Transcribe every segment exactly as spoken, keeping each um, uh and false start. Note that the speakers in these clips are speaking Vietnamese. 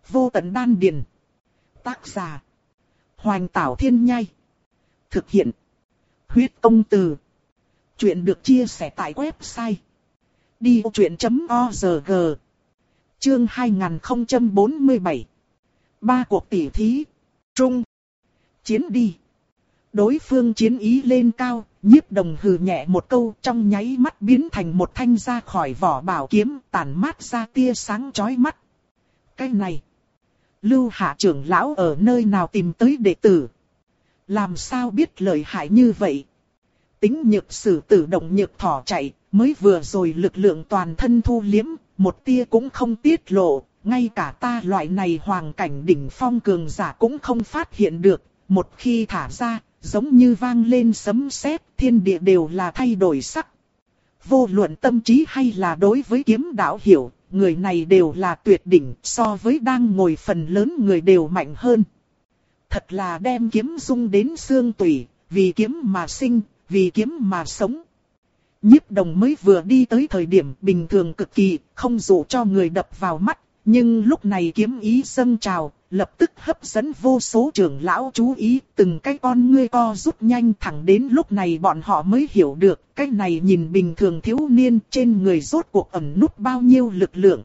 Vô tận đan điền. Tác giả. Hoành Tảo Thiên Nhai. Thực hiện. Huyết Công Từ. Chuyện được chia sẻ tại website đi vô chuyện chấm org. Chương hai nghìn không trăm bốn mươi bảy. Ba cuộc tỉ thí. Trung. Chiến đi. Đối phương chiến ý lên cao, Nhiếp Đồng hừ nhẹ một câu, trong nháy mắt biến thành một thanh ra khỏi vỏ bảo kiếm, tản mát ra tia sáng chói mắt. Cái này, Lưu Hạ trưởng lão ở nơi nào tìm tới đệ tử? Làm sao biết lợi hại như vậy? Tính nhược sử tử động nhược thỏ chạy, mới vừa rồi lực lượng toàn thân thu liếm, một tia cũng không tiết lộ, ngay cả ta loại này hoàng cảnh đỉnh phong cường giả cũng không phát hiện được, một khi thả ra, giống như vang lên sấm sét, thiên địa đều là thay đổi sắc. Vô luận tâm trí hay là đối với kiếm đạo hiểu, người này đều là tuyệt đỉnh, so với đang ngồi phần lớn người đều mạnh hơn. Thật là đem kiếm dung đến xương tủy, vì kiếm mà sinh, vì kiếm mà sống. Nhiếp Đồng mới vừa đi tới thời điểm bình thường cực kỳ, không dụ cho người đập vào mắt, nhưng lúc này kiếm ý dâng trào, lập tức hấp dẫn vô số trưởng lão chú ý, từng cái con ngươi co rút nhanh, thẳng đến lúc này bọn họ mới hiểu được, cái này nhìn bình thường thiếu niên trên người rốt cuộc ẩn nút bao nhiêu lực lượng.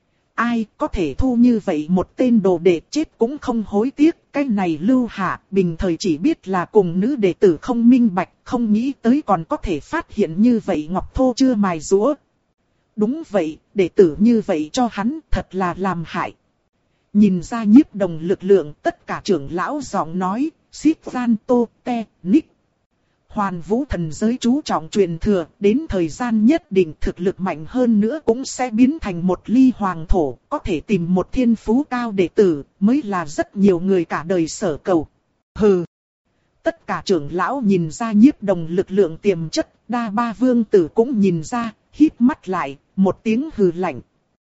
Ai có thể thu như vậy một tên đồ đệ chết cũng không hối tiếc, cái này Lưu Hạ bình thời chỉ biết là cùng nữ đệ tử không minh bạch, không nghĩ tới còn có thể phát hiện như vậy ngọc thô chưa mài rũa. Đúng vậy, đệ tử như vậy cho hắn thật là làm hại. Nhìn ra Nhiếp Đồng lực lượng, tất cả trưởng lão giọng nói, xít gian tô te nick. Hoàn Vũ thần giới chú trọng truyền thừa, đến thời gian nhất định thực lực mạnh hơn nữa cũng sẽ biến thành một ly hoàng thổ, có thể tìm một thiên phú cao đệ tử, mới là rất nhiều người cả đời sở cầu. Hừ! Tất cả trưởng lão nhìn ra Nhiếp Đồng lực lượng tiềm chất, Đa Ba Vương Tử cũng nhìn ra, híp mắt lại, một tiếng hừ lạnh.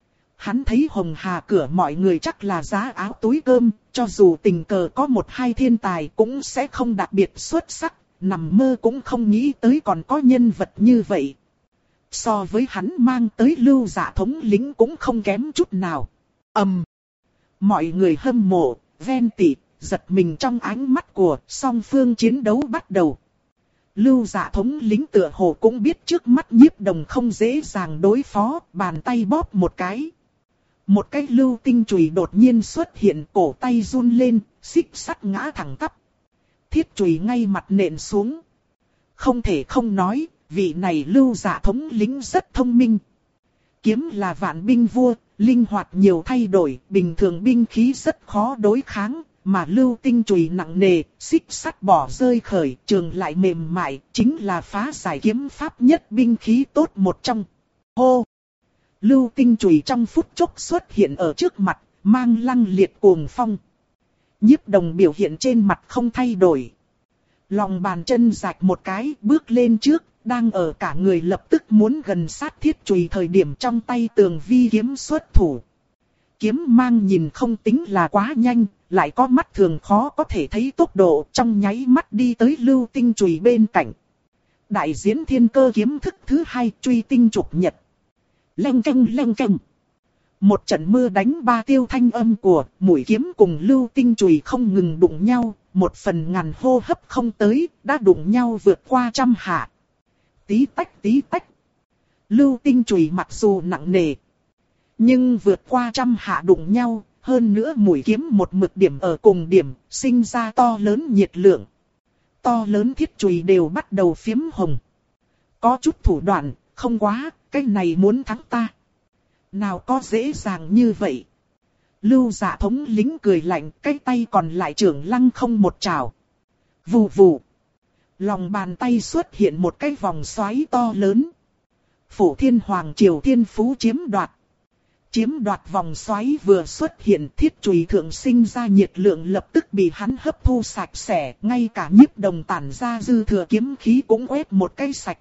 Hắn thấy Hồng Hà cửa mọi người chắc là giá áo túi cơm, cho dù tình cờ có một hai thiên tài cũng sẽ không đặc biệt xuất sắc, nằm mơ cũng không nghĩ tới còn có nhân vật như vậy. So với hắn mang tới Lưu Dạ thống lĩnh cũng không kém chút nào. Ầm! Um, mọi người hâm mộ, ven tị, giật mình trong ánh mắt của song phương chiến đấu bắt đầu. Lưu Dạ thống lĩnh tựa hồ cũng biết trước mắt Nhiếp Đồng không dễ dàng đối phó, bàn tay bóp một cái. Một cái lưu tinh chùy đột nhiên xuất hiện, cổ tay run lên, xích sắt ngã thẳng tắp. Thiết chùy ngay mặt nện xuống. Không thể không nói, vị này Lưu Dạ thống lĩnh rất thông minh. Kiếm là vạn binh vua, linh hoạt nhiều thay đổi, bình thường binh khí rất khó đối kháng, mà lưu tinh chùy nặng nề, xích sắt bỏ rơi khởi, trường lại mềm mại, chính là phá giải kiếm pháp nhất binh khí tốt một trong. Hô! Lưu tinh chùy trong phút chốc xuất hiện ở trước mặt, mang lăng liệt cuồng phong. Nhiếp Đồng biểu hiện trên mặt không thay đổi. Lòng bàn chân rạch một cái, bước lên trước, đang ở cả người lập tức muốn gần sát thiết chùy thời điểm trong tay Tường Vi kiếm xuất thủ. Kiếm mang nhìn không tính là quá nhanh, lại có mắt thường khó có thể thấy tốc độ, trong nháy mắt đi tới lưu tinh chùy bên cạnh. Đại diễn thiên cơ kiếm thức thứ hai, truy tinh trục nhật. Leng keng leng keng. Một trận mưa đánh ba tiêu thanh âm của mũi kiếm cùng lưu tinh chùy không ngừng đụng nhau, một phần ngàn hô hấp không tới, đã đụng nhau vượt qua trăm hạ. Tí tách tí tách. Lưu tinh chùy mặc dù nặng nề, nhưng vượt qua trăm hạ đụng nhau, hơn nữa mũi kiếm một mực điểm ở cùng điểm, sinh ra to lớn nhiệt lượng. To lớn thiết chùy đều bắt đầu phiếm hồng. Có chút thủ đoạn, không quá, cái này muốn thắng ta. Nào có dễ dàng như vậy. Lưu Dạ thống lĩnh cười lạnh, cái tay còn lại trưởng lăng không một trảo. Vù vù. Lòng bàn tay xuất hiện một cái vòng xoáy to lớn. Phổ Thiên Hoàng Triều Thiên Phú chiếm đoạt. Chiếm đoạt vòng xoáy vừa xuất hiện, thiết chùy thượng sinh ra nhiệt lượng lập tức bị hắn hấp thu sạch sẽ, ngay cả Nhiếp Đồng tản ra dư thừa kiếm khí cũng quét một cái sạch.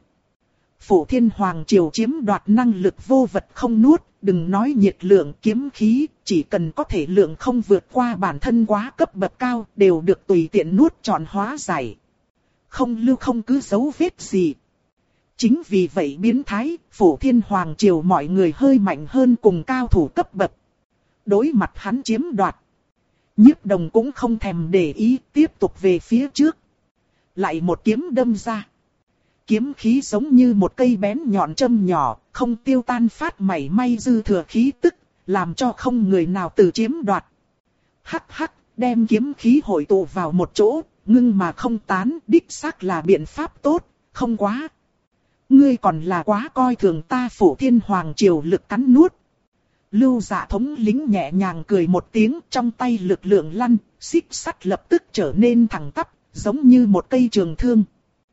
Phổ Thiên Hoàng Triều chiếm đoạt năng lực vô vật không nuốt, đừng nói nhiệt lượng kiếm khí, chỉ cần có thể lượng không vượt qua bản thân quá cấp bậc cao, đều được tùy tiện nuốt trọn hóa giải. Không lưu không cứ dấu vết gì. Chính vì vậy biến thái, Phổ Thiên Hoàng Triều mọi người hơi mạnh hơn cùng cao thủ cấp bậc. Đối mặt hắn chiếm đoạt, Nhiếp Đồng cũng không thèm để ý, tiếp tục về phía trước. Lại một kiếm đâm ra. Kiếm khí giống như một cây bén nhọn châm nhỏ, không tiêu tan phát mảy may dư thừa khí tức, làm cho không người nào từ chiếm đoạt. Hắc hắc, đem kiếm khí hội tụ vào một chỗ, ngưng mà không tán, đích xác là biện pháp tốt, không quá. Ngươi còn là quá coi thường ta Phổ Thiên Hoàng Triều lực cắn nuốt. Lưu Dạ thống lĩnh nhẹ nhàng cười một tiếng, trong tay lực lượng lăn, xích sắt lập tức trở nên thẳng tắp, giống như một cây trường thương.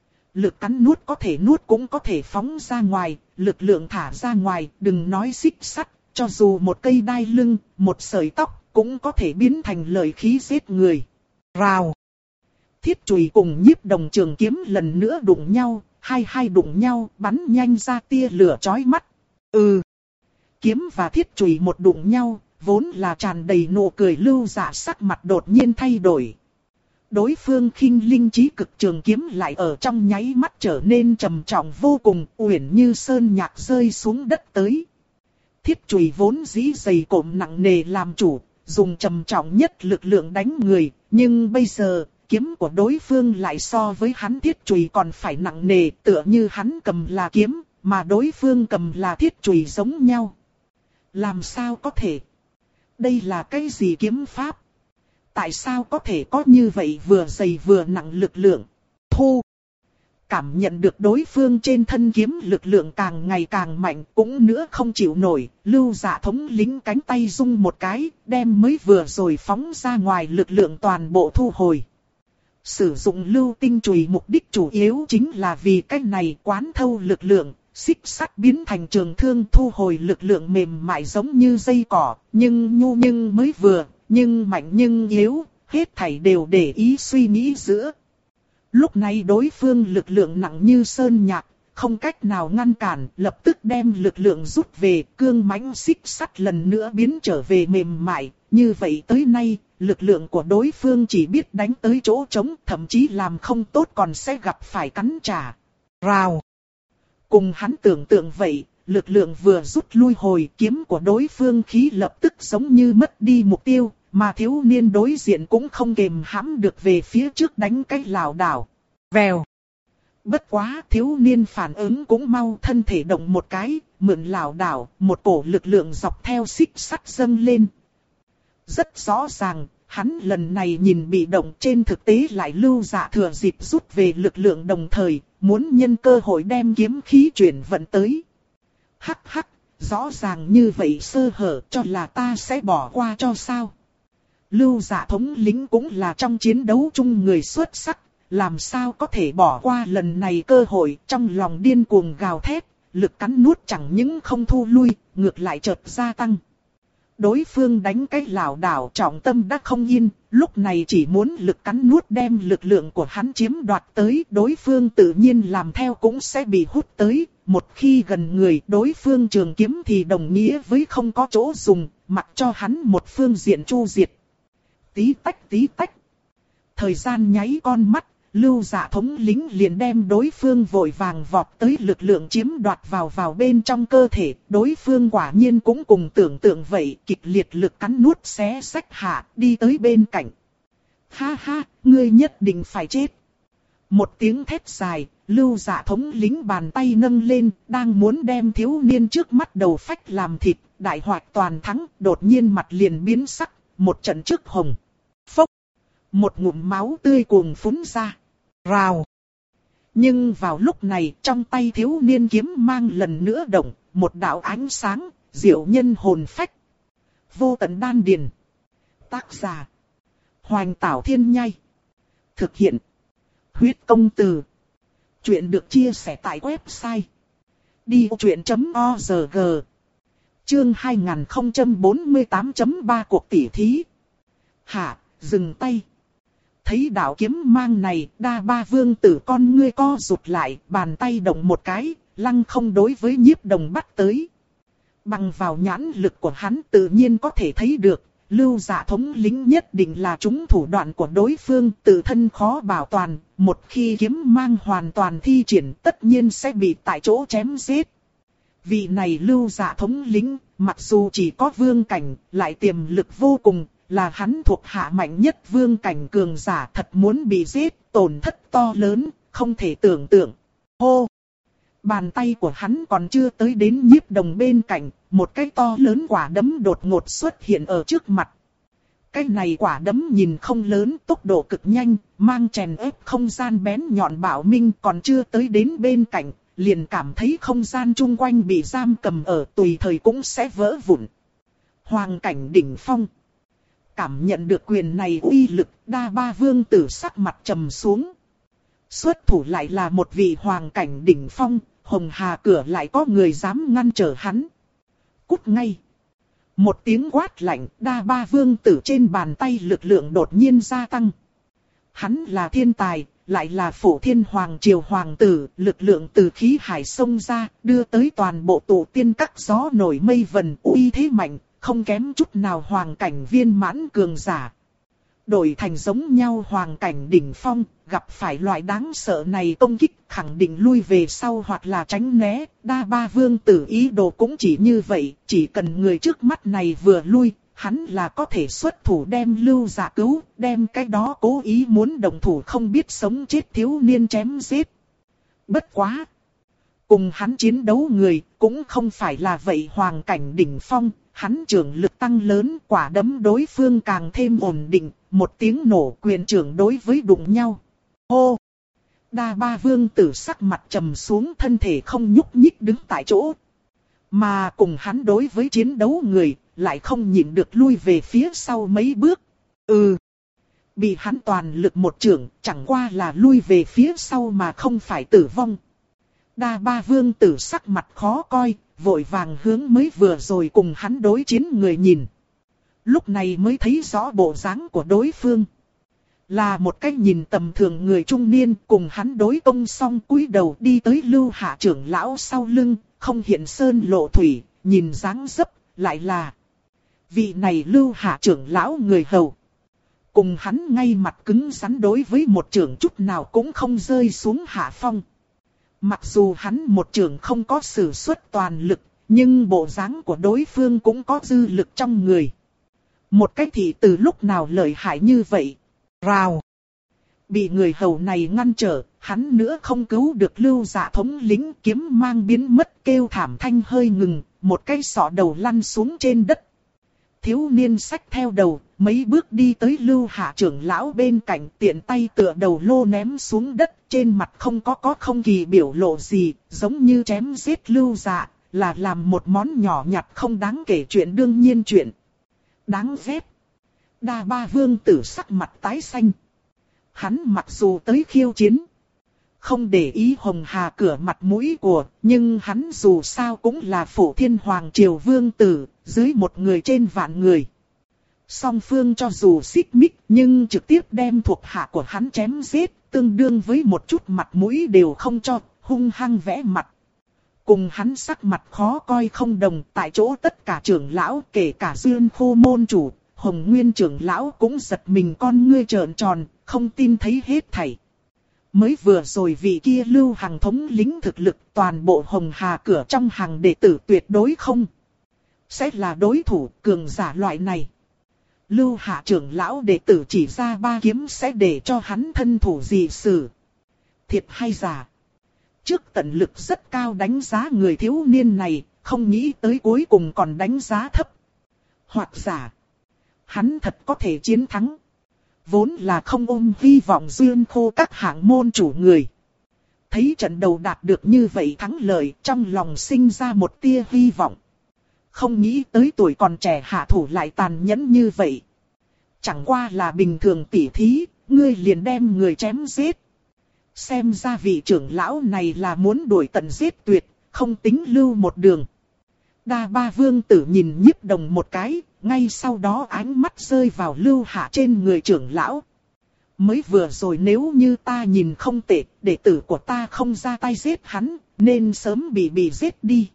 Lực cắn nuốt có thể nuốt cũng có thể phóng ra ngoài, lực lượng thả ra ngoài, đừng nói xích sắt, cho dù một cây đai lưng, một sợi tóc, cũng có thể biến thành lợi khí giết người. Rào! Thiết chùy cùng Nhiếp Đồng trường kiếm lần nữa đụng nhau, hai hai đụng nhau, bắn nhanh ra tia lửa chói mắt. Ừ! Kiếm và thiết chùy một đụng nhau, vốn là tràn đầy nụ cười Lưu Dạ sắc mặt đột nhiên thay đổi. Đối phương khinh linh chí cực trường kiếm lại ở trong nháy mắt trở nên trầm trọng vô cùng, uyển như sơn nhạc rơi xuống đất tới. Thiết chùy vốn dĩ dày cộm nặng nề làm chủ, dùng trầm trọng nhất lực lượng đánh người, nhưng bây giờ, kiếm của đối phương lại so với hắn thiết chùy còn phải nặng nề, tựa như hắn cầm là kiếm, mà đối phương cầm là thiết chùy giống nhau. Làm sao có thể? Đây là cái gì kiếm pháp? Tại sao có thể có như vậy vừa dày vừa nặng lực lượng? Thu! Cảm nhận được đối phương trên thân kiếm lực lượng càng ngày càng mạnh, cũng nữa không chịu nổi, Lưu Dạ thống lĩnh cánh tay rung một cái, đem mới vừa rồi phóng ra ngoài lực lượng toàn bộ thu hồi. Sử dụng lưu tinh chùy mục đích chủ yếu chính là vì cách này quán thâu lực lượng, xích sắt biến thành trường thương thu hồi lực lượng mềm mại giống như dây cỏ, nhưng nhu nhưng mới vừa, nhưng mạnh nhưng yếu, hết thảy đều để ý suy nghĩ giữa. Lúc này đối phương lực lượng nặng như sơn nhạc, không cách nào ngăn cản, lập tức đem lực lượng rút về, cương mãnh xích sắt lần nữa biến trở về mềm mại. Như vậy tới nay, lực lượng của đối phương chỉ biết đánh tới chỗ trống, thậm chí làm không tốt còn sẽ gặp phải cắn trả. Rào! Cùng hắn tưởng tượng vậy, lực lượng vừa rút lui hồi, kiếm của đối phương khí lập tức giống như mất đi mục tiêu. Mà thiếu niên đối diện cũng không kềm hãm được về phía trước đánh cái lảo đảo. Vèo. Bất quá thiếu niên phản ứng cũng mau, thân thể động một cái, mượn lảo đảo, một cổ lực lượng dọc theo xích sắt dâng lên. Rất rõ ràng, hắn lần này nhìn bị động, trên thực tế lại Lưu Dạ thừa dịp rút về lực lượng đồng thời, muốn nhân cơ hội đem kiếm khí chuyển vận tới. Hắc hắc, rõ ràng như vậy sơ hở, cho là ta sẽ bỏ qua cho sao? Lưu Dạ thống lĩnh cũng là trong chiến đấu chung người xuất sắc, làm sao có thể bỏ qua lần này cơ hội, trong lòng điên cuồng gào thét, lực cắn nuốt chẳng những không thu lui, ngược lại chợt gia tăng. Đối phương đánh cái lảo đảo, trọng tâm đã không yên, lúc này chỉ muốn lực cắn nuốt đem lực lượng của hắn chiếm đoạt tới, đối phương tự nhiên làm theo cũng sẽ bị hút tới, một khi gần người đối phương trường kiếm thì đồng nghĩa với không có chỗ dùng, mặc cho hắn một phương diện chu diệt. Tí tách tí tách. Thời gian nháy con mắt, Lưu Dạ thống lĩnh liền đem đối phương vội vàng vọt tới lực lượng chiếm đoạt vào vào bên trong cơ thể. Đối phương quả nhiên cũng cùng tưởng tượng vậy, kịch liệt lực cắn nuốt xé xách hạ, đi tới bên cạnh. Ha ha, ngươi nhất định phải chết. Một tiếng thét dài, Lưu Dạ thống lĩnh bàn tay nâng lên, đang muốn đem thiếu niên trước mắt đầu phách làm thịt, đại hoạch toàn thắng, đột nhiên mặt liền biến sắc, một trận trước hồng. Phốc! Một ngụm máu tươi cuồng phún ra. Rào! Nhưng vào lúc này, trong tay thiếu niên kiếm mang lần nữa động, một đạo ánh sáng, diệu nhân hồn phách. Vô tận đan điền. Tác giả: Hoành Tảo Thiên Nhai. Thực hiện: Huyết Công Từ. Chuyện được chia sẻ tại website đi vô chuyện chấm org. Chương hai nghìn không trăm bốn mươi tám chấm ba cuộc tỉ thí. Hạ, dừng tay. Thấy đạo kiếm mang này, Đa Ba Vương tử con ngươi co rụt lại, bàn tay động một cái, lăng không đối với Nhiếp Đồng bắt tới. Bằng vào nhãn lực của hắn tự nhiên có thể thấy được, Lưu Dạ thống lĩnh nhất định là trúng thủ đoạn của đối phương, tự thân khó bảo toàn, một khi kiếm mang hoàn toàn thi triển tất nhiên sẽ bị tại chỗ chém giết. Vị này Lưu Dạ thống lĩnh, mặc dù chỉ có vương cảnh, lại tiềm lực vô cùng, là hắn thuộc hạ mạnh nhất vương cảnh cường giả, thật muốn bị giết, tổn thất to lớn, không thể tưởng tượng. Hô! Bàn tay của hắn còn chưa tới đến Nhiếp Đồng bên cạnh, một cái to lớn quả đấm đột ngột xuất hiện ở trước mặt. Cái này quả đấm nhìn không lớn, tốc độ cực nhanh, mang chèn ép không gian bén nhọn bảo minh, còn chưa tới đến bên cạnh, liền cảm thấy không gian chung quanh bị giam cầm ở, tùy thời cũng sẽ vỡ vụn. Hoàng cảnh đỉnh phong. Cảm nhận được quyền này uy lực, Đa Ba Vương tử sắc mặt trầm xuống. Xuất thủ lại là một vị hoàng cảnh đỉnh phong, Hồng Hà cửa lại có người dám ngăn trở hắn. Cút ngay. Một tiếng quát lạnh, Đa Ba Vương tử trên bàn tay lực lượng đột nhiên gia tăng. Hắn là thiên tài, lại là Phổ Thiên Hoàng triều hoàng tử, lực lượng từ khí hải xông ra, đưa tới toàn bộ tụ tiên các gió nổi mây vần, uy thế mạnh, không kém chút nào hoàng cảnh viên mãn cường giả. Đổi thành giống nhau hoàng cảnh đỉnh phong, gặp phải loại đáng sợ này công kích, khẳng định lui về sau hoặc là tránh né. Đa Ba Vương tử ý đồ cũng chỉ như vậy, chỉ cần người trước mắt này vừa lui, hắn là có thể xuất thủ đem Lưu Dạ cứu, đem cái đó cố ý muốn động thủ không biết sống chết thiếu niên chém giết. Bất quá! Cùng hắn chiến đấu người, cũng không phải là vậy hoàng cảnh đỉnh phong, hắn trưởng lực tăng lớn, quả đấm đối phương càng thêm ổn định, một tiếng nổ quyền trưởng đối với đụng nhau. Hô! Đa Ba Vương tử sắc mặt trầm xuống, thân thể không nhúc nhích đứng tại chỗ. Mà cùng hắn đối với chiến đấu người, lại không nhịn được lui về phía sau mấy bước. Ừ! Bị hắn toàn lực một trưởng, chẳng qua là lui về phía sau mà không phải tử vong. Đa Ba Vương tử sắc mặt khó coi, vội vàng hướng mới vừa rồi cùng hắn đối chiến người nhìn. Lúc này mới thấy rõ bộ dáng của đối phương. Là một cái nhìn tầm thường người trung niên, cùng hắn đối công xong cúi đầu đi tới Lưu Hạ trưởng lão sau lưng, không hiện sơn lộ thủy, nhìn dáng dấp, lại là vị này Lưu Hạ trưởng lão người hầu. Cùng hắn ngay mặt cứng rắn đối với một trưởng chút nào cũng không rơi xuống hạ phong. Mặc dù hắn một trưởng không có sử xuất toàn lực, nhưng bộ dáng của đối phương cũng có dư lực trong người. Một cái thị từ lúc nào lợi hại như vậy? Rào! Bị người hầu này ngăn trở, hắn nữa không cứu được Lưu Dạ thống lĩnh, kiếm mang biến mất, kêu thảm thanh hơi ngừng, một cái sọ đầu lăn xuống trên đất. Thiếu niên xách theo đầu, mấy bước đi tới Lưu Hạ trưởng lão bên cạnh, tiện tay tựa đầu lô ném xuống đất, trên mặt không có có không kỳ biểu lộ gì, giống như chém giết Lưu Dạ, là làm một món nhỏ nhặt không đáng kể chuyện đương nhiên chuyện. Đáng ghét. Đa Ba Vương tử sắc mặt tái xanh. Hắn mặc dù tới khiêu chiến, không để ý Hồng Hà cửa mặt mũi của, nhưng hắn dù sao cũng là Phổ Thiên Hoàng triều vương tử, dưới một người trên vạn người. Song phương cho dù xích mích, nhưng trực tiếp đem thuộc hạ của hắn chém giết, tương đương với một chút mặt mũi đều không cho, hung hăng vẽ mặt. Cùng hắn sắc mặt khó coi không đồng, tại chỗ tất cả trưởng lão, kể cả Dương Khô môn chủ, Hồng Nguyên trưởng lão cũng giật mình con ngươi trợn tròn, không tin thấy hết thảy. Mới vừa rồi vị kia Lưu Hằng thống lĩnh thực lực, toàn bộ Hồng Hà cửa trong hàng đệ tử tuyệt đối không sẽ là đối thủ cường giả loại này. Lưu Hạ trưởng lão đệ tử chỉ ra ba kiếm sẽ để cho hắn thân thủ dị xử. Thiệt hay giả? Trước tận lực rất cao đánh giá người thiếu niên này, không nghĩ tới cuối cùng còn đánh giá thấp. Hoặc giả, hắn thật có thể chiến thắng. Vốn là không ôm hy vọng duyên khô các hạng môn chủ người. Thấy trận đầu đạt được như vậy thắng lợi, trong lòng sinh ra một tia hy vọng. Không nghĩ tới tuổi còn trẻ hạ thủ lại tàn nhẫn như vậy. Chẳng qua là bình thường tỉ thí, ngươi liền đem người chém giết. Xem ra vị trưởng lão này là muốn đuổi tận giết tuyệt, không tính lưu một đường. Đa Ba Vương tử nhìn Nhiếp Đồng một cái, ngay sau đó ánh mắt rơi vào Lưu Hạ trên người trưởng lão. Mới vừa rồi nếu như ta nhìn không tệ, đệ tử của ta không ra tay giết hắn, nên sớm bị bị giết đi.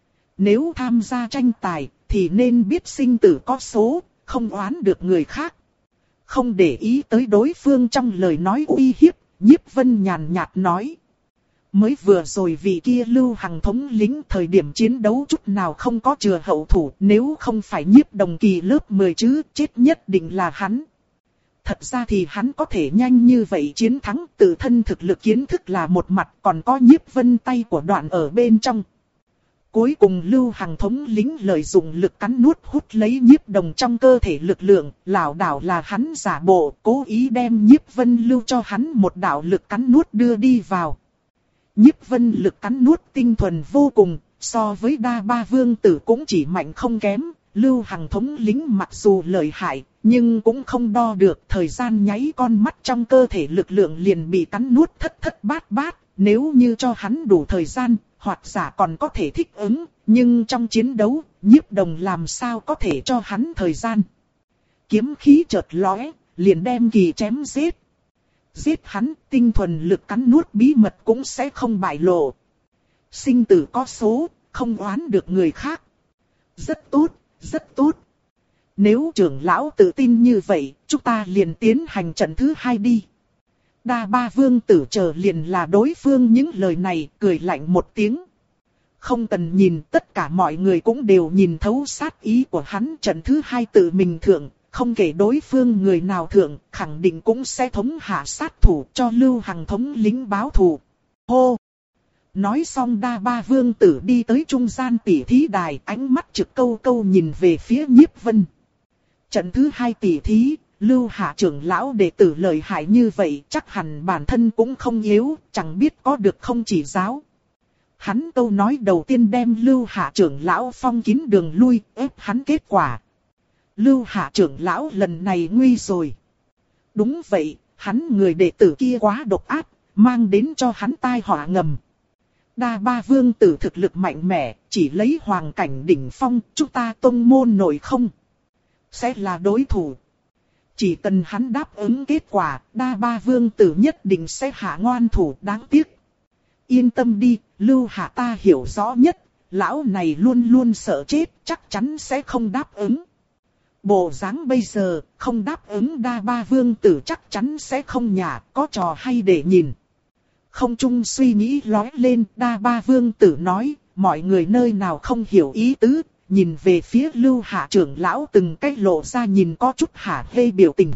Nếu tham gia tranh tài, thì nên biết sinh tử có số, không oán được người khác. Không để ý tới đối phương trong lời nói uy hiếp, Nhiếp Vân nhàn nhạt nói. Mới vừa rồi vì kia Lưu Hằng thống lĩnh thời điểm chiến đấu chút nào không có chừa hậu thủ, nếu không phải Nhiếp Đồng Kỳ lớp mười chứ, chết nhất định là hắn. Thật ra thì hắn có thể nhanh như vậy chiến thắng, tự thân thực lực kiến thức là một mặt, còn có Nhiếp Vân tay của Đoạn ở bên trong. Cuối cùng Lưu Hằng thống lĩnh lợi dụng lực cắn nuốt hút lấy Nhiếp Đồng trong cơ thể lực lượng, lảo đảo là hắn giả bộ, cố ý đem Nhiếp Vân lưu cho hắn một đạo lực cắn nuốt đưa đi vào. Nhiếp Vân lực cắn nuốt tinh thuần vô cùng, so với Đa Ba Vương Tử cũng chỉ mạnh không kém. Lưu Hằng thống lĩnh mặc dù lợi hại, nhưng cũng không đo được, thời gian nháy con mắt trong cơ thể lực lượng liền bị cắn nuốt thất thất bát bát. Nếu như cho hắn đủ thời gian, hoặc giả còn có thể thích ứng, nhưng trong chiến đấu, Nhiếp Đồng làm sao có thể cho hắn thời gian. Kiếm khí chợt lóe, liền đem Kỳ chém giết. Giết hắn, tinh thuần lực cắn nuốt bí mật cũng sẽ không bại lộ. Sinh tử có số, không oán được người khác. Rất tốt, rất tốt. Nếu trưởng lão tự tin như vậy, chúng ta liền tiến hành trận thứ hai đi. Đa Ba Vương Tử chờ liền là đối phương những lời này, cười lạnh một tiếng. Không cần nhìn, tất cả mọi người cũng đều nhìn thấu sát ý của hắn. Trận thứ hai tự mình thượng, không kể đối phương người nào thượng, khẳng định cũng sẽ thống hạ sát thủ cho Lưu Hằng thống lĩnh báo thù. Hô! Nói xong Đa Ba Vương Tử đi tới trung gian tỷ thí đài, ánh mắt trực câu câu nhìn về phía Nhiếp Vân. Trận thứ hai tỷ thí, Lưu Hạ trưởng lão đệ tử lợi hại như vậy, chắc hẳn bản thân cũng không yếu, chẳng biết có được không chỉ giáo. Hắn câu nói đầu tiên đem Lưu Hạ trưởng lão phong kín đường lui, ép hắn kết quả. Lưu Hạ trưởng lão lần này nguy rồi. Đúng vậy, hắn người đệ tử kia quá độc ác, mang đến cho hắn tai họa ngầm. Đa Ba Vương Tử thực lực mạnh mẽ, chỉ lấy hoàng cảnh đỉnh phong, chúng ta tông môn nổi không sẽ là đối thủ. Chỉ cần hắn đáp ứng kết quả, Đa Ba Vương Tử nhất định sẽ hạ ngoan thủ, đáng tiếc. Yên tâm đi, Lưu Hạ ta hiểu rõ nhất, lão này luôn luôn sợ chết, chắc chắn sẽ không đáp ứng. Bộ dáng bây giờ, không đáp ứng Đa Ba Vương Tử chắc chắn sẽ không nhả, có trò hay để nhìn. Không chung suy nghĩ lóe lên, Đa Ba Vương Tử nói, mọi người nơi nào không hiểu ý tứ, nhìn về phía Lưu Hạ trưởng lão từng cách lộ ra nhìn có chút hả hê biểu tình.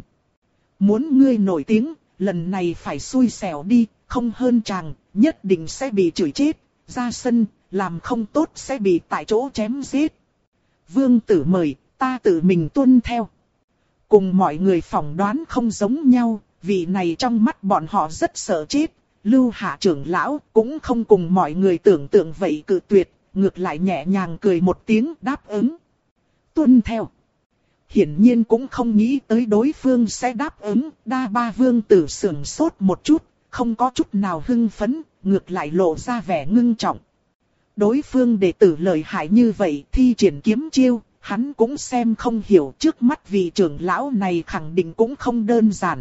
Muốn ngươi nổi tiếng, lần này phải xui xẻo đi, không hơn chàng, nhất định sẽ bị chửi chết, ra sân, làm không tốt sẽ bị tại chỗ chém giết. Vương Tử mời, ta tự mình tuân theo. Cùng mọi người phỏng đoán không giống nhau, vị này trong mắt bọn họ rất sợ chết. Lưu Hạ trưởng lão cũng không cùng mọi người tưởng tượng vậy cự tuyệt, ngược lại nhẹ nhàng cười một tiếng đáp ứng. Tuân theo. Hiển nhiên cũng không nghĩ tới đối phương sẽ đáp ứng, Đa Ba Vương Tử sưởng sốt một chút, không có chút nào hưng phấn, ngược lại lộ ra vẻ ngưng trọng. Đối phương đệ tử lợi hại như vậy thi triển kiếm chiêu, hắn cũng xem không hiểu, trước mắt vị trưởng lão này khẳng định cũng không đơn giản.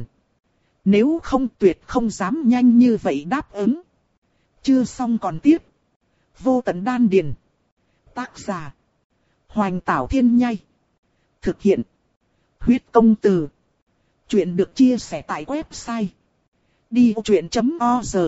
Nếu không tuyệt không dám nhanh như vậy đáp ứng. Chưa xong còn tiếp. Vô Tận Đan Điền. Tác giả. Hoành Tảo Thiên Nhai. Thực hiện. Huyết Công Từ. Chuyện được chia sẻ tại website. đi vô chuyện chấm org.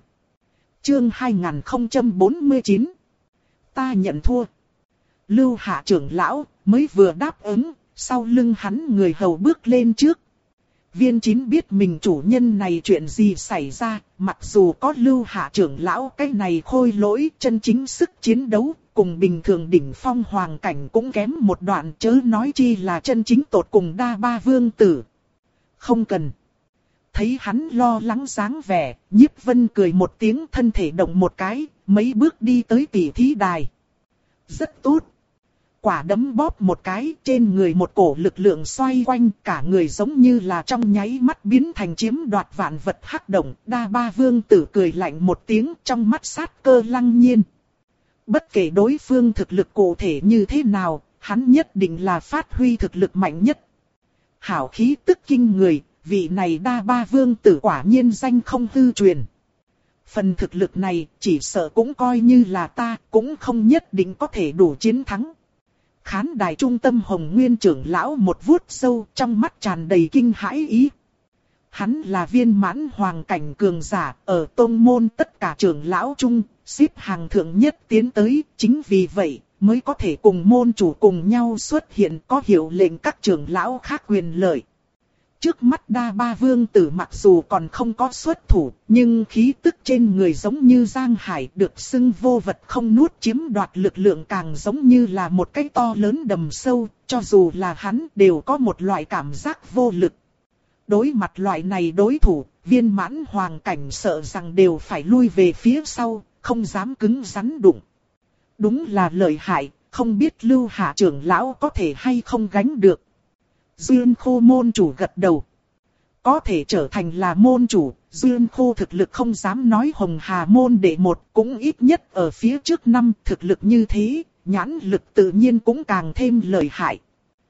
Chương hai nghìn không trăm bốn mươi chín. Ta nhận thua. Lưu Hạ trưởng lão mới vừa đáp ứng, sau lưng hắn người hầu bước lên trước. Viên Chín biết mình chủ nhân này chuyện gì xảy ra, mặc dù có Lưu Hạ trưởng lão cái này khôi lỗi, chân chính sức chiến đấu, cùng bình thường đỉnh phong hoàng cảnh cũng kém một đoạn, chớ nói chi là chân chính tột cùng Đa Ba Vương Tử. Không cần. Thấy hắn lo lắng dáng vẻ, Nhiếp Vân cười một tiếng, thân thể động một cái, mấy bước đi tới tỷ thí đài. Rất tốt. Quả đấm bóp một cái, trên người một cổ lực lượng xoay quanh, cả người giống như là trong nháy mắt biến thành chiếm đoạt vạn vật hắc động. Đa Ba Vương Tử cười lạnh một tiếng, trong mắt sát cơ lăng nhiên. Bất kể đối phương thực lực cụ thể như thế nào, hắn nhất định là phát huy thực lực mạnh nhất. Hảo khí tức kinh người, vị này Đa Ba Vương Tử quả nhiên danh không hư truyền. Phần thực lực này, chỉ sợ cũng coi như là ta, cũng không nhất định có thể đủ chiến thắng. Khán đài trung tâm Hồng Nguyên trưởng lão một vuốt sâu, trong mắt tràn đầy kinh hãi ý. Hắn là viên mãn hoàng cảnh cường giả, ở tông môn tất cả trưởng lão chung, xếp hàng thượng nhất tiến tới, chính vì vậy, mới có thể cùng môn chủ cùng nhau xuất hiện có hiệu lệnh các trưởng lão khác quyền lợi. Trước mắt Đa Ba Vương Tử mặc dù còn không có xuất thủ, nhưng khí tức trên người giống như Giang Hải được xưng vô vật không nuốt chiếm đoạt lực lượng càng giống như là một cái to lớn đầm sâu, cho dù là hắn đều có một loại cảm giác vô lực. Đối mặt loại này đối thủ, viên mãn hoàng cảnh sợ rằng đều phải lui về phía sau, không dám cứng rắn đụng. Đúng là lợi hại, không biết Lưu Hạ trưởng lão có thể hay không gánh được. Duyên Khô môn chủ gật đầu. Có thể trở thành là môn chủ, Duyên Khô thực lực không dám nói Hồng Hà môn đệ một, cũng ít nhất ở phía trước năm thực lực như thế, nhãn lực tự nhiên cũng càng thêm lợi hại.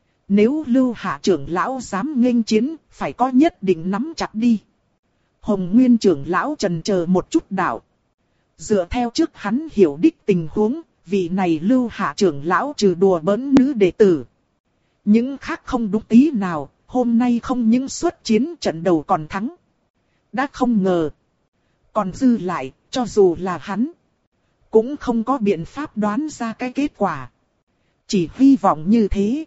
Nếu Lưu Hạ trưởng lão dám nghênh chiến, phải có nhất định nắm chặt đi. Hồng Nguyên trưởng lão chần chờ một chút đạo. Dựa theo trước hắn hiểu đích tình huống, vị này Lưu Hạ trưởng lão trừ đùa bỡn nữ đệ tử. Những khác không đúng tí nào, hôm nay không những xuất chiến trận đầu còn thắng. Đã không ngờ. Còn dư lại, cho dù là hắn, cũng không có biện pháp đoán ra cái kết quả. Chỉ hy vọng như thế.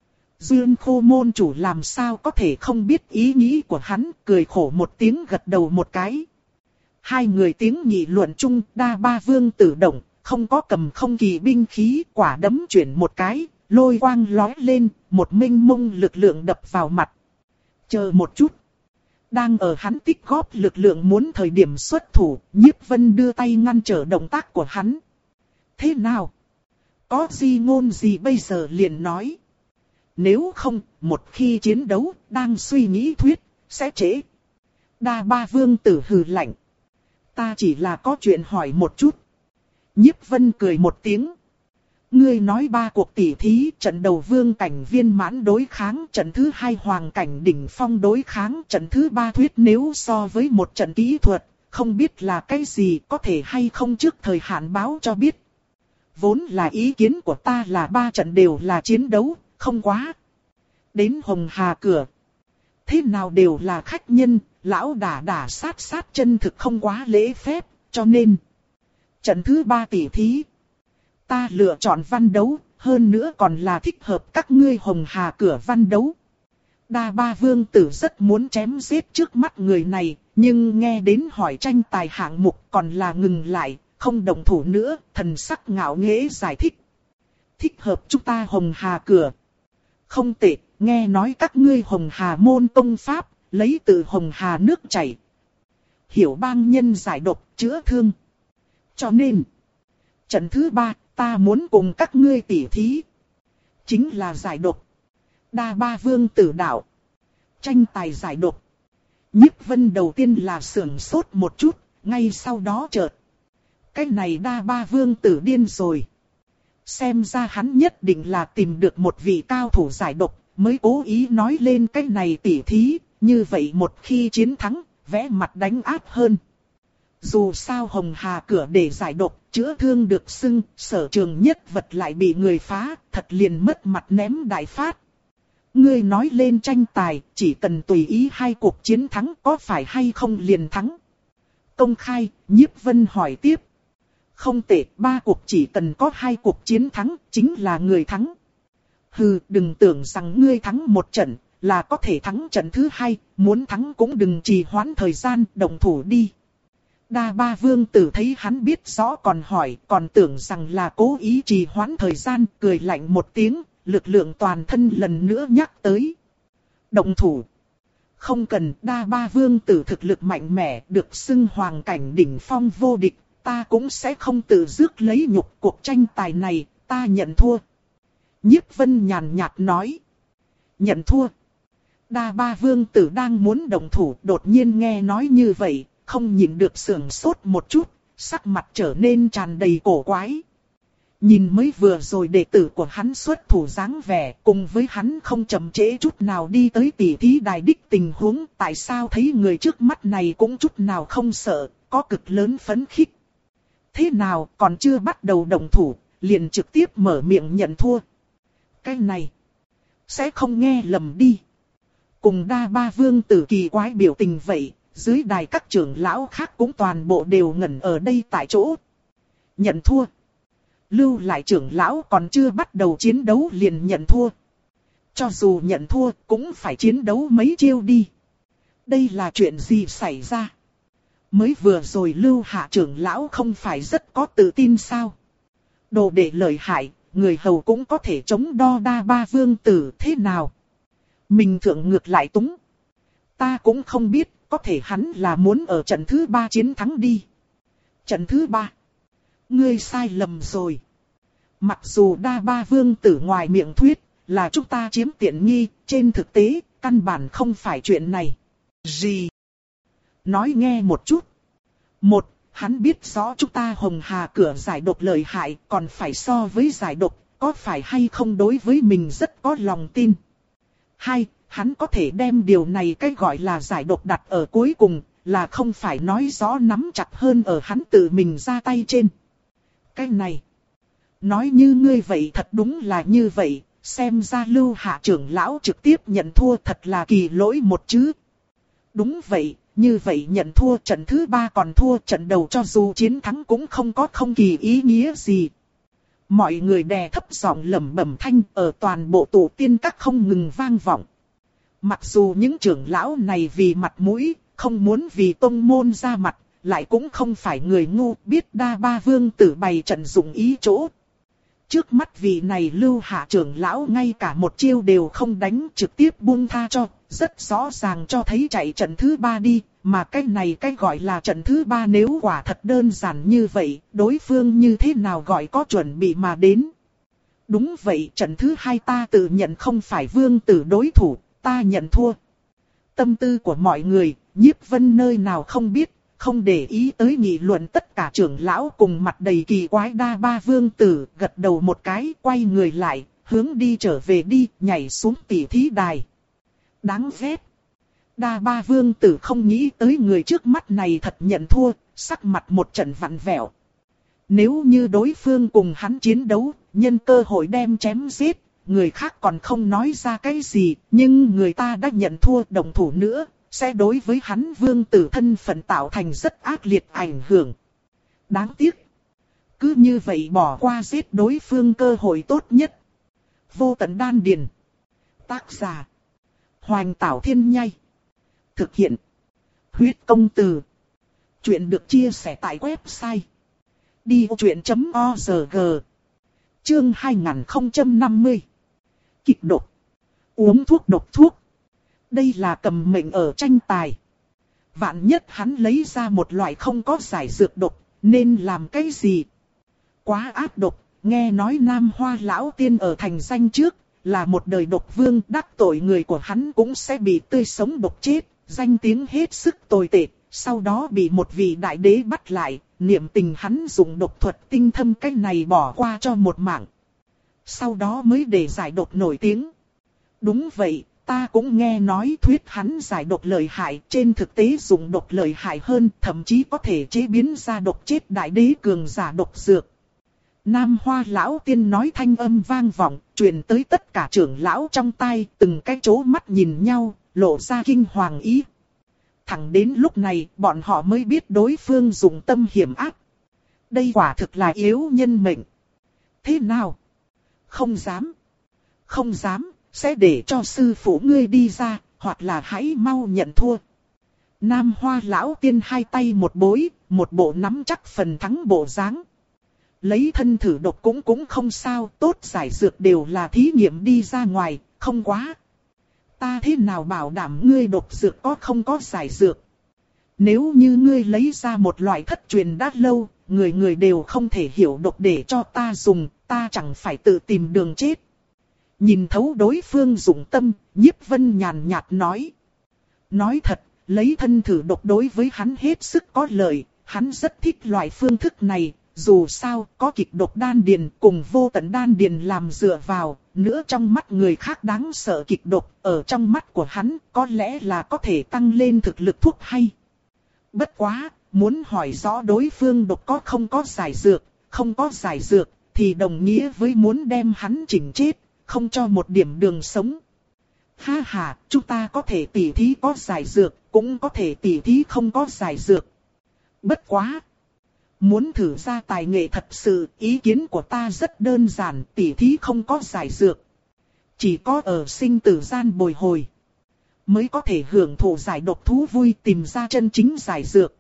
Duyên Khô môn chủ làm sao có thể không biết ý nghĩ của hắn, cười khổ một tiếng gật đầu một cái. Hai người tiếng nghị luận chung, Đa Ba Vương Tử động, không có cầm không kỳ binh khí, quả đấm chuyển một cái, lôi quang lói lên, một minh mông lực lượng đập vào mặt. Chờ một chút. Đang ở hắn tích góp lực lượng muốn thời điểm xuất thủ, Nhiếp Vân đưa tay ngăn trở động tác của hắn. Thế nào? Có gì ngôn gì bây giờ liền nói. Nếu không, một khi chiến đấu, đang suy nghĩ thuyết, sẽ trễ. Đa Ba Vương Tử hừ lạnh. Ta chỉ là có chuyện hỏi một chút. Nhiếp Vân cười một tiếng. Ngươi nói ba cuộc tỉ thí, trận đầu vương cảnh viên mãn đối kháng, trận thứ hai hoàng cảnh đỉnh phong đối kháng, trận thứ ba thuyết nếu so với một trận kỹ thuật, không biết là cái gì, có thể hay không trước thời hạn báo cho biết. Vốn là ý kiến của ta là ba trận đều là chiến đấu, không quá. Đến Hồng Hà cửa. Thế nào đều là khách nhân, lão đả đả sát sát chân thực không quá lễ phép, cho nên. Trận thứ ba tỉ thí. Ta lựa chọn văn đấu, hơn nữa còn là thích hợp các ngươi Hồng Hà cửa văn đấu. Đa Ba Vương Tử rất muốn chém giết trước mắt người này, nhưng nghe đến hỏi tranh tài hạng mục còn là ngừng lại, không động thủ nữa, thần sắc ngạo nghễ giải thích. Thích hợp chúng ta Hồng Hà cửa. Không tệ, nghe nói các ngươi Hồng Hà môn công pháp, lấy từ Hồng Hà nước chảy. Hiểu bang nhân giải độc, chữa thương. Cho nên, trận thứ ba, ta muốn cùng các ngươi tỉ thí. Chính là giải độc. Đa Ba Vương Tử đạo. Tranh tài giải độc. Nhiếp Vân đầu tiên là sưởng sốt một chút, ngay sau đó chợt. Cái này Đa Ba Vương Tử điên rồi. Xem ra hắn nhất định là tìm được một vị cao thủ giải độc, mới cố ý nói lên cái này tỉ thí, như vậy một khi chiến thắng, vẽ mặt đánh áp hơn. Dù sao Hồng Hà cửa để giải độc, chữa thương được xưng, sở trường nhất vật lại bị người phá, thật liền mất mặt ném đại phát. Ngươi nói lên tranh tài, chỉ cần tùy ý hai cuộc chiến thắng có phải hay không liền thắng. Công khai, Nhiếp Vân hỏi tiếp. Không tệ, ba cuộc chỉ cần có hai cuộc chiến thắng, chính là người thắng. Hừ, đừng tưởng rằng ngươi thắng một trận, là có thể thắng trận thứ hai, muốn thắng cũng đừng trì hoãn thời gian, động thủ đi. Đa Ba Vương Tử thấy hắn biết rõ còn hỏi, còn tưởng rằng là cố ý trì hoãn thời gian, cười lạnh một tiếng, lực lượng toàn thân lần nữa nhắc tới. Động thủ. Không cần, Đa Ba Vương Tử thực lực mạnh mẽ, được xưng hoàng cảnh đỉnh phong vô địch, ta cũng sẽ không tự rước lấy nhục cuộc tranh tài này, ta nhận thua. Nhiếp Vân nhàn nhạt nói. Nhận thua. Đa Ba Vương Tử đang muốn động thủ, đột nhiên nghe nói như vậy, không nhìn được sưởng sốt một chút, sắc mặt trở nên tràn đầy cổ quái. Nhìn mới vừa rồi đệ tử của hắn xuất thủ dáng vẻ, cùng với hắn không chậm trễ chút nào đi tới tỉ thí đài đích tình huống, tại sao thấy người trước mắt này cũng chút nào không sợ, có cực lớn phấn khích. Thế nào còn chưa bắt đầu động thủ, liền trực tiếp mở miệng nhận thua. Cái này, sẽ không nghe lầm đi. Cùng đa ba vương tử kỳ quái biểu tình vậy, dưới đài các trưởng lão khác cũng toàn bộ đều ngẩn ở đây tại chỗ. Nhận thua. Lưu lại trưởng lão còn chưa bắt đầu chiến đấu liền nhận thua. Cho dù nhận thua cũng phải chiến đấu mấy chiêu đi. Đây là chuyện gì xảy ra? Mới vừa rồi Lưu hạ trưởng lão không phải rất có tự tin sao? Đồ đệ lợi hại, người hầu cũng có thể chống đo đa ba vương tử thế nào? Mình thượng ngược lại túng. Ta cũng không biết, có thể hắn là muốn ở trận thứ ba chiến thắng đi. Trận thứ ba. Ngươi sai lầm rồi. Mặc dù đa ba vương tử ngoài miệng thuyết là chúng ta chiếm tiện nghi, trên thực tế, căn bản không phải chuyện này. Gì? Nói nghe một chút. Một, hắn biết rõ chúng ta Hồng Hà cửa giải độc lợi hại, còn phải so với giải độc, có phải hay không đối với mình rất có lòng tin. Hai, hắn có thể đem điều này cái gọi là giải độc đặt ở cuối cùng, là không phải nói rõ nắm chặt hơn ở hắn tự mình ra tay trên. Cái này, nói như ngươi vậy thật đúng là như vậy, xem ra Lưu hạ trưởng lão trực tiếp nhận thua thật là kỳ lỗi một chứ. Đúng vậy, như vậy nhận thua trận thứ ba còn thua trận đầu cho dù chiến thắng cũng không có không kỳ ý nghĩa gì. Mọi người đè thấp giọng lẩm bẩm thanh ở toàn bộ tổ tiên các không ngừng vang vọng. Mặc dù những trưởng lão này vì mặt mũi, không muốn vì tông môn ra mặt, lại cũng không phải người ngu biết đa ba vương tử bày trận dụng ý chỗ. Trước mắt vị này Lưu hạ trưởng lão ngay cả một chiêu đều không đánh trực tiếp buông tha cho, rất rõ ràng cho thấy chạy trận thứ ba đi, mà cái này cái gọi là trận thứ ba nếu quả thật đơn giản như vậy, đối phương như thế nào gọi có chuẩn bị mà đến. Đúng vậy, trận thứ hai ta tự nhận không phải vương tử đối thủ, ta nhận thua. Tâm tư của mọi người, Nhiếp Vân nơi nào không biết, không để ý tới nghị luận tất cả trưởng lão cùng mặt đầy kỳ quái đa ba vương tử, gật đầu một cái, quay người lại, hướng đi trở về đi, nhảy xuống tỉ thí đài. Đáng ghét. Đa ba vương tử không nghĩ tới người trước mắt này thật nhận thua, sắc mặt một trận vặn vẹo. Nếu như đối phương cùng hắn chiến đấu, nhân cơ hội đem chém giết, người khác còn không nói ra cái gì, nhưng người ta đã nhận thua đồng thủ nữa, sẽ đối với hắn vương tử thân phận tạo thành rất ác liệt ảnh hưởng. Đáng tiếc. Cứ như vậy bỏ qua giết đối phương cơ hội tốt nhất. Vô tận đan điền. Tác giả. Hoành Tảo Thiên Nhai. Thực hiện. Huyết công từ. Chuyện được chia sẻ tại website. đi vô chuyện chấm org. Chương hai nghìn không trăm năm mươi. Kịch độc. Uống thuốc độc thuốc. Đây là cầm mệnh ở tranh tài. Vạn nhất hắn lấy ra một loại không có giải dược độc, nên làm cái gì? Quá ác độc, nghe nói Nam Hoa lão tiên ở thành danh trước, là một đời độc vương, đắc tội người của hắn cũng sẽ bị tươi sống độc chết, danh tiếng hết sức tồi tệ, sau đó bị một vị đại đế bắt lại, niệm tình hắn dùng độc thuật tinh thâm cách này bỏ qua cho một mạng. Sau đó mới để giải độc nổi tiếng. Đúng vậy. Ta cũng nghe nói thuyết hắn giải độc lợi hại, trên thực tế dùng độc lợi hại hơn, thậm chí có thể chế biến ra độc chết đại đế cường giả độc dược. Nam Hoa lão tiên nói thanh âm vang vọng, truyền tới tất cả trưởng lão trong tai, từng cái chố mắt nhìn nhau, lộ ra kinh hoàng ý. Thẳng đến lúc này, bọn họ mới biết đối phương dùng tâm hiểm ác. Đây quả thực là yếu nhân mệnh. Thế nào? Không dám. Không dám. Sẽ để cho sư phụ ngươi đi ra, hoặc là hãy mau nhận thua. Nam Hoa lão tiên hai tay một bối, một bộ nắm chắc phần thắng bộ dáng. Lấy thân thử độc cũng cũng không sao, tốt giải dược đều là thí nghiệm đi ra ngoài, không quá. Ta thế nào bảo đảm ngươi độc dược có không có giải dược? Nếu như ngươi lấy ra một loại thất truyền đã lâu, người người đều không thể hiểu độc để cho ta dùng, ta chẳng phải tự tìm đường chết. Nhìn thấu đối phương dụng tâm, Nhiếp Vân nhàn nhạt nói. Nói thật, lấy thân thử độc đối với hắn hết sức có lợi, hắn rất thích loại phương thức này, dù sao có kịch độc đan điền cùng vô tận đan điền làm dựa vào, nữa trong mắt người khác đáng sợ kịch độc, ở trong mắt của hắn có lẽ là có thể tăng lên thực lực thuốc hay. Bất quá, muốn hỏi rõ đối phương độc có không có giải dược, không có giải dược, thì đồng nghĩa với muốn đem hắn chỉnh chết. Không cho một điểm đường sống. Ha ha, chúng ta có thể tỉ thí có giải dược, cũng có thể tỉ thí không có giải dược. Bất quá. Muốn thử ra tài nghệ thật sự, ý kiến của ta rất đơn giản, tỉ thí không có giải dược. Chỉ có ở sinh tử gian bồi hồi, mới có thể hưởng thụ giải độc thú vui, tìm ra chân chính giải dược.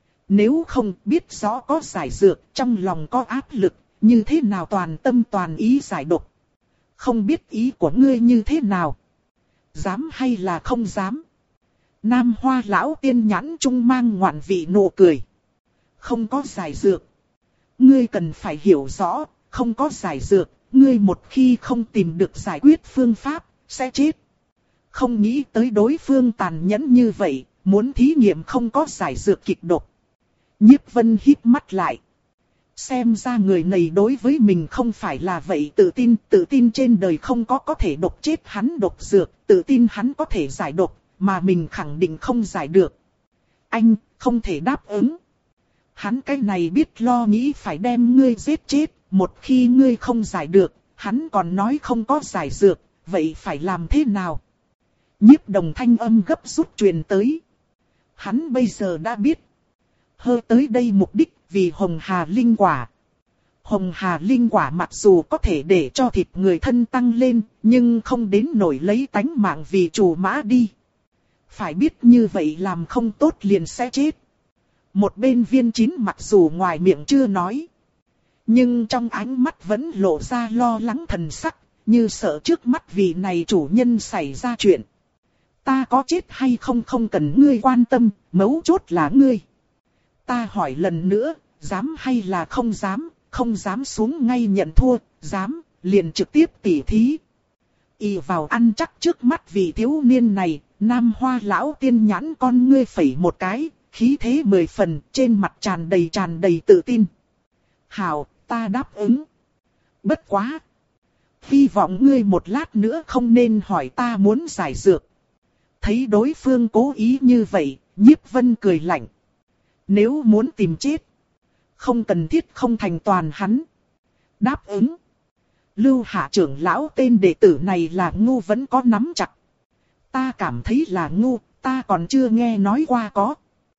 Nếu không biết rõ có giải dược, trong lòng có áp lực, như thế nào toàn tâm toàn ý giải độc. Không biết ý của ngươi như thế nào? Dám hay là không dám? Nam Hoa lão tiên nhãn trung mang ngoạn vị nụ cười. Không có giải dược. Ngươi cần phải hiểu rõ, không có giải dược, ngươi một khi không tìm được giải quyết phương pháp, sẽ chết. Không nghĩ tới đối phương tàn nhẫn như vậy, muốn thí nghiệm không có giải dược kịch độc. Nhiếp Vân híp mắt lại. Xem ra người này đối với mình không phải là vậy, tự tin, tự tin trên đời không có có thể độc chết hắn độc dược, tự tin hắn có thể giải độc, mà mình khẳng định không giải được. Anh, không thể đáp ứng. Hắn cái này biết lo nghĩ phải đem ngươi giết chết, một khi ngươi không giải được, hắn còn nói không có giải dược, vậy phải làm thế nào? Nhiếp Đồng thanh âm gấp rút truyền tới. Hắn bây giờ đã biết. Hơ tới đây mục đích vì Hồng Hà Linh Quả. Hồng Hà Linh Quả mặc dù có thể để cho thịt người thân tăng lên, nhưng không đến nổi lấy tánh mạng vì chủ mã đi. Phải biết như vậy làm không tốt liền sẽ chết. Một bên Viên Chín mặc dù ngoài miệng chưa nói, nhưng trong ánh mắt vẫn lộ ra lo lắng thần sắc, như sợ trước mắt vị này chủ nhân xảy ra chuyện. Ta có chết hay không không cần ngươi quan tâm, mấu chốt là ngươi. Ta hỏi lần nữa, dám hay là không dám, không dám xuống ngay nhận thua, dám, liền trực tiếp tỉ thí. Y vào ăn chắc trước mắt vị thiếu niên này, Nam Hoa lão tiên nhãn con ngươi phẩy một cái, khí thế mười phần, trên mặt tràn đầy tràn đầy tự tin. Hảo, ta đáp ứng. Bất quá. Hy vọng ngươi một lát nữa không nên hỏi ta muốn giải dược. Thấy đối phương cố ý như vậy, Nhiếp Vân cười lạnh. Nếu muốn tìm chết, không cần thiết không thành toàn hắn. Đáp ứng. Lưu Hạ trưởng lão tên đệ tử này là ngu vẫn có nắm chặt. Ta cảm thấy là ngu, ta còn chưa nghe nói qua có.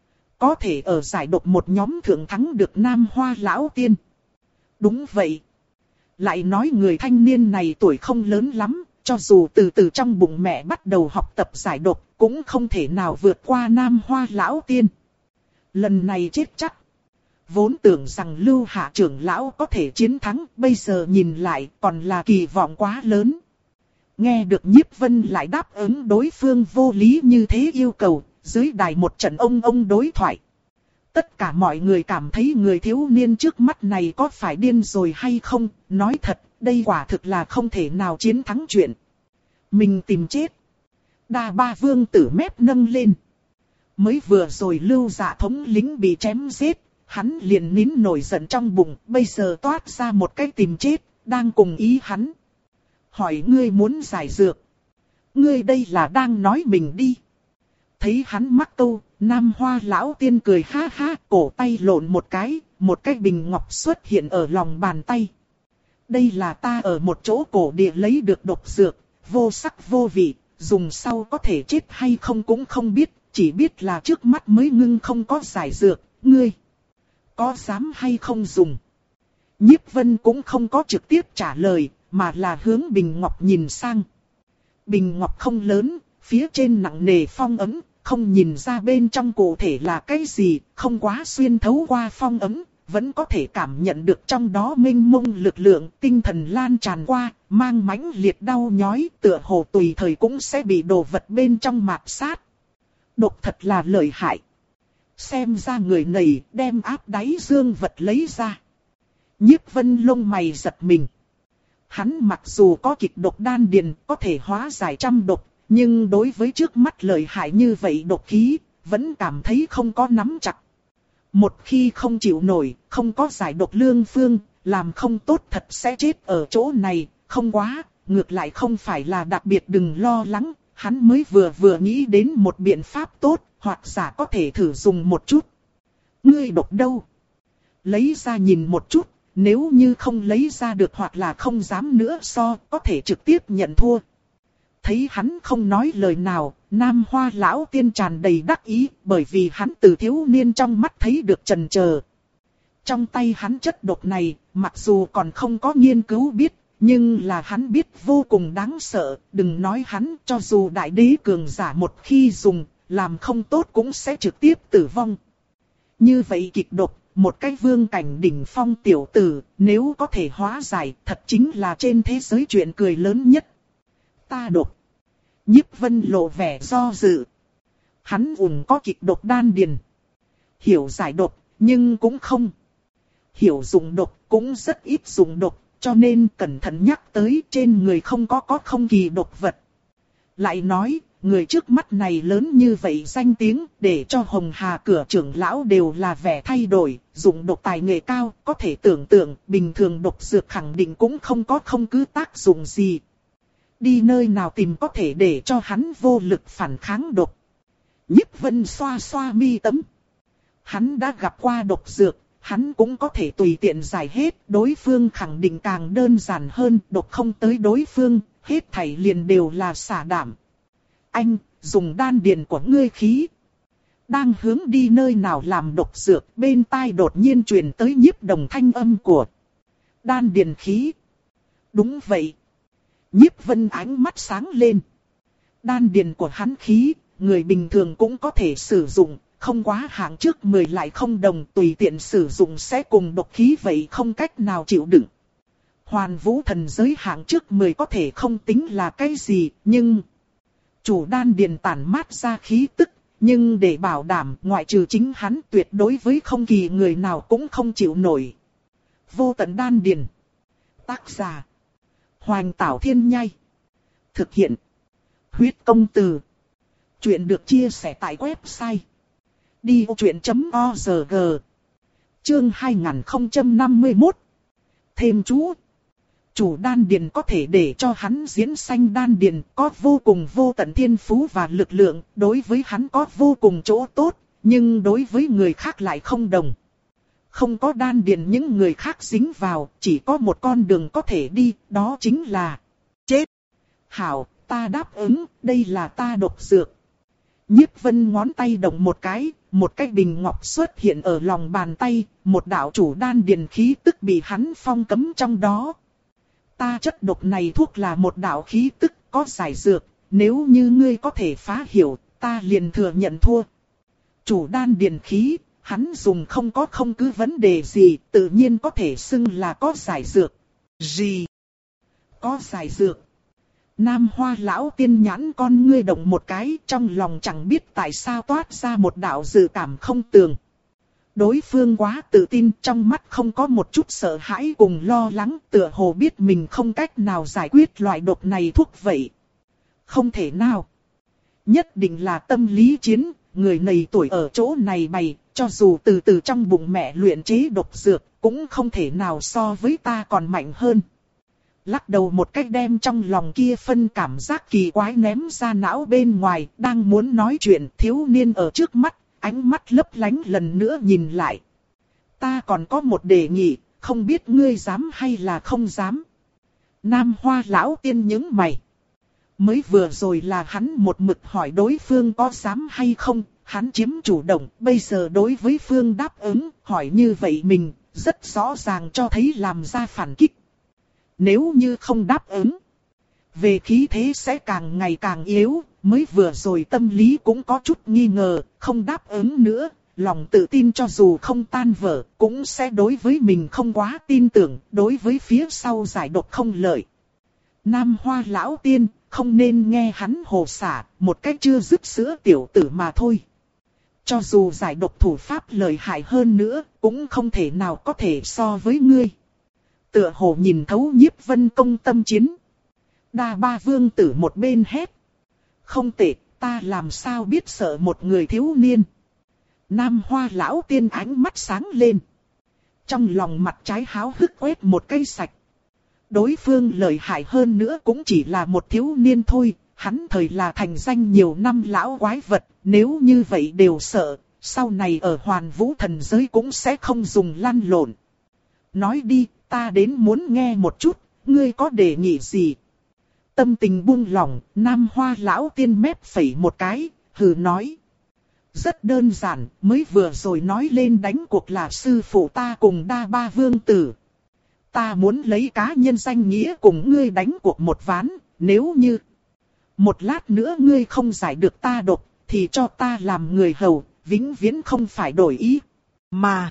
Có thể ở giải độc một nhóm thượng thắng được Nam Hoa lão tiên. Đúng vậy. Lại nói người thanh niên này tuổi không lớn lắm, cho dù từ từ trong bụng mẹ bắt đầu học tập giải độc, cũng không thể nào vượt qua Nam Hoa lão tiên. Lần này chết chắc. Vốn tưởng rằng Lưu Hạ trưởng lão có thể chiến thắng, bây giờ nhìn lại còn là kỳ vọng quá lớn. Nghe được Nhiếp Vân lại đáp ứng đối phương vô lý như thế yêu cầu, dưới đài một trận ông ông đối thoại. Tất cả mọi người cảm thấy người thiếu niên trước mắt này có phải điên rồi hay không, nói thật, đây quả thực là không thể nào chiến thắng chuyện. Mình tìm chết. Đa Ba vương tử mép nâng lên. Mới vừa rồi Lưu Dạ thống lính bị chém giết, hắn liền nín nổi giận trong bụng, bây giờ toát ra một cái tìm chết, đang cùng ý hắn. Hỏi ngươi muốn giải dược. Ngươi đây là đang nói mình đi. Thấy hắn mắc câu, Nam Hoa lão tiên cười ha ha, cổ tay lộn một cái, một cái bình ngọc xuất hiện ở lòng bàn tay. Đây là ta ở một chỗ cổ địa lấy được độc dược, vô sắc vô vị, dùng sau có thể chết hay không cũng không biết, chỉ biết là trước mắt mới ngưng không có giải dược, ngươi có dám hay không dùng? Nhiếp Vân cũng không có trực tiếp trả lời, mà là hướng bình ngọc nhìn sang. Bình ngọc không lớn, phía trên nặng nề phong ấn, không nhìn ra bên trong cụ thể là cái gì, không quá xuyên thấu qua phong ấn, vẫn có thể cảm nhận được trong đó mênh mông lực lượng, tinh thần lan tràn qua, mang mãnh liệt đau nhói, tựa hồ tùy thời cũng sẽ bị đồ vật bên trong mạt sát. Độc thật là lợi hại. Xem ra người này đem áp đáy dương vật lấy ra. Nhiếp Vân lông mày giật mình. Hắn mặc dù có kịch độc đan điền, có thể hóa giải trăm độc, nhưng đối với trước mắt lợi hại như vậy độc khí, vẫn cảm thấy không có nắm chặt. Một khi không chịu nổi, không có giải độc lương phương, làm không tốt thật sẽ chết ở chỗ này, không quá, ngược lại không phải là đặc biệt đừng lo lắng, hắn mới vừa vừa nghĩ đến một biện pháp tốt, hoặc giả có thể thử dùng một chút. Ngươi độc đâu? Lấy ra nhìn một chút, nếu như không lấy ra được hoặc là không dám nữa so, có thể trực tiếp nhận thua. Thấy hắn không nói lời nào, Nam Hoa lão tiên tràn đầy đắc ý, bởi vì hắn từ thiếu niên trong mắt thấy được chần chờ. Trong tay hắn chất độc này, mặc dù còn không có nghiên cứu biết, nhưng là hắn biết vô cùng đáng sợ, đừng nói hắn, cho dù đại đế cường giả một khi dùng, làm không tốt cũng sẽ trực tiếp tử vong. Như vậy kịch độc, một cái vương cảnh đỉnh phong tiểu tử, nếu có thể hóa giải, thật chính là trên thế giới chuyện cười lớn nhất. Ta độc. Nhiếp Vân lộ vẻ do dự. Hắn ủng có kịch độc đan điền. Hiểu giải độc, nhưng cũng không. Hiểu dùng độc, cũng rất ít dùng độc, cho nên cẩn thận nhắc tới trên người không có có không kỳ độc vật. Lại nói, người trước mắt này lớn như vậy danh tiếng, để cho Hồng Hà cửa trưởng lão đều là vẻ thay đổi, dùng độc tài nghệ cao, có thể tưởng tượng, bình thường độc dược khẳng định cũng không có không cứ tác dụng gì. Đi nơi nào tìm có thể để cho hắn vô lực phản kháng độc. Nhiếp Vân xoa xoa mi tấm. Hắn đã gặp qua độc dược, hắn cũng có thể tùy tiện giải hết, đối phương khẳng định càng đơn giản hơn, độc không tới đối phương, hết thảy liền đều là xả đảm. Anh, dùng đan điền của ngươi khí. Đang hướng đi nơi nào làm độc dược, bên tai đột nhiên truyền tới Nhiếp Đồng thanh âm của đan điền khí. Đúng vậy. Nhiếp Vân ánh mắt sáng lên. Đan điền của hắn khí, người bình thường cũng có thể sử dụng, không quá hạng trước mười lại không đồng, tùy tiện sử dụng sẽ cùng độc khí vậy không cách nào chịu đựng. Hoàn Vũ thần giới hạng trước mười có thể không tính là cái gì, nhưng chủ đan điền tản mát ra khí tức, nhưng để bảo đảm ngoại trừ chính hắn tuyệt đối với không kỳ người nào cũng không chịu nổi. Vô tận đan điền. Tác giả Hoành Tảo Thiên Nhai. Thực hiện Huyết Công Từ. Chuyện được chia sẻ tại website đi vô chuyện chấm org. Chương hai nghìn không trăm năm mươi mốt. Thêm chú. Chủ đan điền có thể để cho hắn diễn sanh đan điền, có vô cùng vô tận thiên phú và lực lượng, đối với hắn có vô cùng chỗ tốt, nhưng đối với người khác lại không đồng. Không có đan điền những người khác dính vào, chỉ có một con đường có thể đi, đó chính là chết. Hảo, ta đáp ứng, đây là ta độc dược. Nhiếp Vân ngón tay động một cái, một cái bình ngọc xuất hiện ở lòng bàn tay, một đạo chủ đan điền khí tức bị hắn phong cấm trong đó. Ta chất độc này thuốc là một đạo khí tức, có giải dược, nếu như ngươi có thể phá hiểu, ta liền thừa nhận thua. Chủ đan điền khí, hắn dùng không có không cứ vấn đề gì, tự nhiên có thể xưng là có giải dược. Gì? Có giải dược? Nam Hoa lão tiên nhãn con ngươi động một cái, trong lòng chẳng biết tại sao toát ra một đạo dự cảm không tường. Đối phương quá tự tin, trong mắt không có một chút sợ hãi cùng lo lắng, tựa hồ biết mình không cách nào giải quyết loại độc này thuốc vậy. Không thể nào. Nhất định là tâm lý chiến, người này tuổi ở chỗ này bày, cho dù từ từ trong bụng mẹ luyện chế độc dược, cũng không thể nào so với ta còn mạnh hơn. Lắc đầu một cách đem trong lòng kia phân cảm giác kỳ quái ném ra não bên ngoài, đang muốn nói chuyện, thiếu niên ở trước mắt, ánh mắt lấp lánh lần nữa nhìn lại. Ta còn có một đề nghị, không biết ngươi dám hay là không dám. Nam Hoa lão tiên nhướng mày. Mới vừa rồi là hắn một mực hỏi đối phương có dám hay không, hắn chiếm chủ động, bây giờ đối với phương đáp ứng, hỏi như vậy mình, rất rõ ràng cho thấy làm ra phản kích. Nếu như không đáp ứng, về khí thế sẽ càng ngày càng yếu, mới vừa rồi tâm lý cũng có chút nghi ngờ, không đáp ứng nữa, lòng tự tin cho dù không tan vỡ, cũng sẽ đối với mình không quá tin tưởng, đối với phía sau giải độc không lợi. Nam Hoa lão tiên, không nên nghe hắn hồ xả, một cách chưa dứt sữa tiểu tử mà thôi. Cho dù giải độc thủ pháp lợi hại hơn nữa, cũng không thể nào có thể so với ngươi. Tựa hồ nhìn thấu Nhiếp Vân công tâm chiến. Đa Ba vương tử một bên hét. Không tệ, ta làm sao biết sợ một người thiếu niên. Nam Hoa lão tiên ánh mắt sáng lên. Trong lòng mặt trái háo hức quét một cây sạch. Đối phương lợi hại hơn nữa cũng chỉ là một thiếu niên thôi. Hắn thời là thành danh nhiều năm lão quái vật. Nếu như vậy đều sợ, sau này ở Hoàn Vũ thần giới cũng sẽ không dùng lăn lộn. Nói đi, ta đến muốn nghe một chút, ngươi có đề nghị gì? tâm tình buông lỏng, Nam Hoa lão tiên mép phẩy một cái, hừ nói. Rất đơn giản, mới vừa rồi nói lên đánh cuộc là sư phụ ta cùng đa ba vương tử. Ta muốn lấy cá nhân danh nghĩa cùng ngươi đánh cuộc một ván, nếu như một lát nữa ngươi không giải được ta độc, thì cho ta làm người hầu, vĩnh viễn không phải đổi ý. Mà,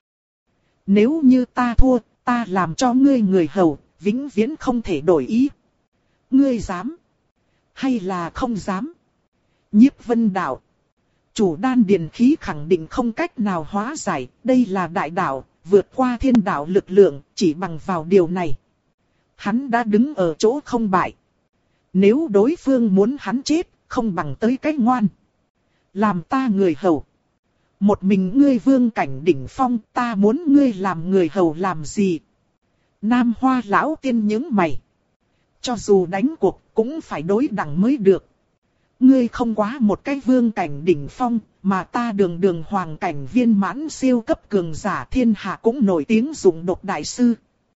nếu như ta thua, ta làm cho ngươi người hầu, vĩnh viễn không thể đổi ý. Ngươi dám? Hay là không dám? Nhiếp Vân đạo. Chủ đan điền khí khẳng định không cách nào hóa giải, đây là đại đạo, vượt qua thiên đạo lực lượng, chỉ bằng vào điều này. Hắn đã đứng ở chỗ không bại. Nếu đối phương muốn hắn chết, không bằng tới cái ngoan. Làm ta người hầu. Một mình ngươi vương cảnh đỉnh phong, ta muốn ngươi làm người hầu làm gì? Nam Hoa lão tiên nhướng mày. Cho dù đánh cuộc, cũng phải đối đẳng mới được. Ngươi không quá một cái vương cảnh đỉnh phong, mà ta đường đường hoàng cảnh viên mãn siêu cấp cường giả thiên hạ cũng nổi tiếng dùng độc đại sư.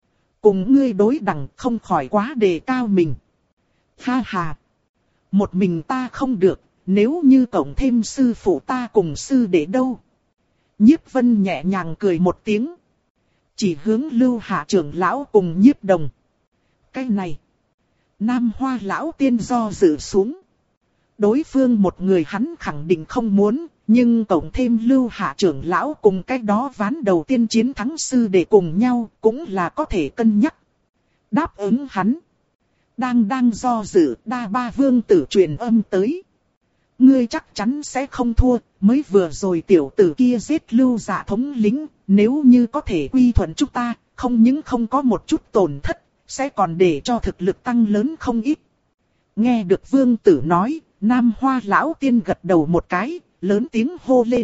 Cùng ngươi đối đẳng không khỏi quá đề cao mình. Ha ha! Một mình ta không được, nếu như cộng thêm sư phụ ta cùng sư đệ đâu? Nhiếp Vân nhẹ nhàng cười một tiếng. Chỉ hướng Lưu Hạ trưởng lão cùng Nhiếp Đồng. Cái này! Nam Hoa lão tiên do dự xuống. Đối phương một người hắn khẳng định không muốn, nhưng cộng thêm Lưu Hạ trưởng lão cùng cái đó ván đầu tiên chiến thắng sư để cùng nhau cũng là có thể cân nhắc. Đáp ứng hắn. Đang đang do dự, đa ba vương tử truyền âm tới. Ngươi chắc chắn sẽ không thua, mới vừa rồi tiểu tử kia giết Lưu Dạ thống lĩnh, nếu như có thể quy thuận chúng ta, không những không có một chút tổn thất, sẽ còn để cho thực lực tăng lớn không ít. Nghe được vương tử nói, Nam Hoa lão tiên gật đầu một cái, lớn tiếng hô lên.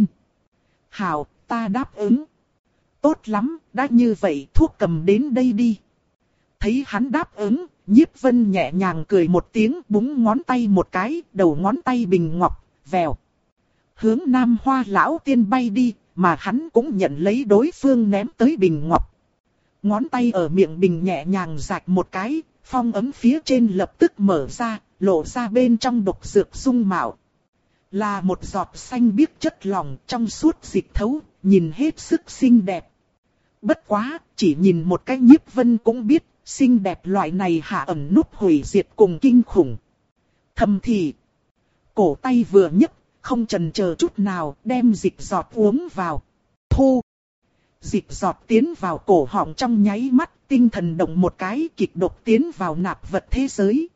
Hảo, ta đáp ứng. Tốt lắm, đã như vậy thuốc cầm đến đây đi. Thấy hắn đáp ứng, Nhiếp Vân nhẹ nhàng cười một tiếng, búng ngón tay một cái, đầu ngón tay bình ngọc, vèo. Hướng Nam Hoa lão tiên bay đi, mà hắn cũng nhận lấy đối phương ném tới bình ngọc. Ngón tay ở miệng bình nhẹ nhàng rạch một cái, phong ấm phía trên lập tức mở ra, lộ ra bên trong độc dược dung mạo. Là một giọt xanh biếc chất lỏng trong suốt dịch thấu, nhìn hết sức xinh đẹp. Bất quá, chỉ nhìn một cái Nhiếp Vân cũng biết, xinh đẹp loại này hạ ẩn núp hủy diệt cùng kinh khủng. Thầm thì, cổ tay vừa nhấc, không chần chờ chút nào, đem dịch giọt uống vào. Thu! Dịch giọt tiến vào cổ họng trong nháy mắt, tinh thần động một cái, kịch độc tiến vào nạp vật thế giới.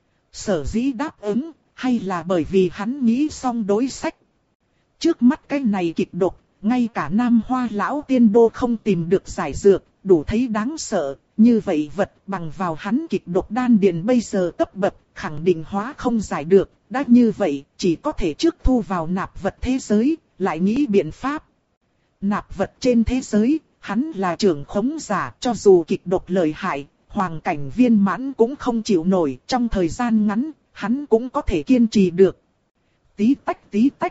Sở dĩ đáp ứng, hay là bởi vì hắn nghĩ xong đối sách. Trước mắt cái này kịch độc, ngay cả Nam Hoa lão tiên đô không tìm được giải dược, đủ thấy đáng sợ. Như vậy vật bằng vào hắn kịch độc đan điền bây giờ cấp bậc, khẳng định hóa không giải được. Đã như vậy, chỉ có thể trước thu vào nạp vật thế giới, lại nghĩ biện pháp. Nạp vật trên thế giới, hắn là trưởng khống giả, cho dù kịch độc lợi hại, hoàng cảnh viên mãn cũng không chịu nổi, trong thời gian ngắn, hắn cũng có thể kiên trì được. Tí tách tí tách.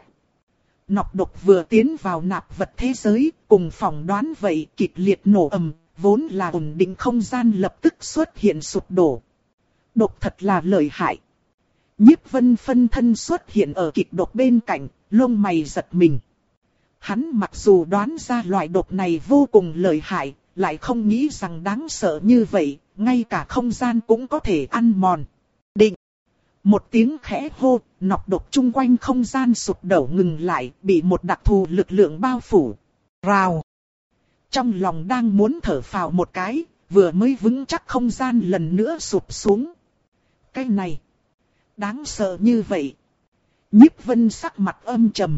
Nọc độc vừa tiến vào nạp vật thế giới, cùng phỏng đoán vậy kịch liệt nổ ầm, vốn là ổn định không gian lập tức xuất hiện sụp đổ. Độc thật là lợi hại. Nhiếp Vân phân thân xuất hiện ở kịch độc bên cạnh, lông mày giật mình. Hắn mặc dù đoán ra loại độc này vô cùng lợi hại, lại không nghĩ rằng đáng sợ như vậy, ngay cả không gian cũng có thể ăn mòn. Định! Một tiếng khẽ hô, nọc độc chung quanh không gian sụp đổ ngừng lại, bị một đặc thù lực lượng bao phủ. Rào! Trong lòng đang muốn thở phào một cái, vừa mới vững chắc không gian lần nữa sụp xuống. Cái này! Đáng sợ như vậy! Nhiếp Vân sắc mặt âm trầm.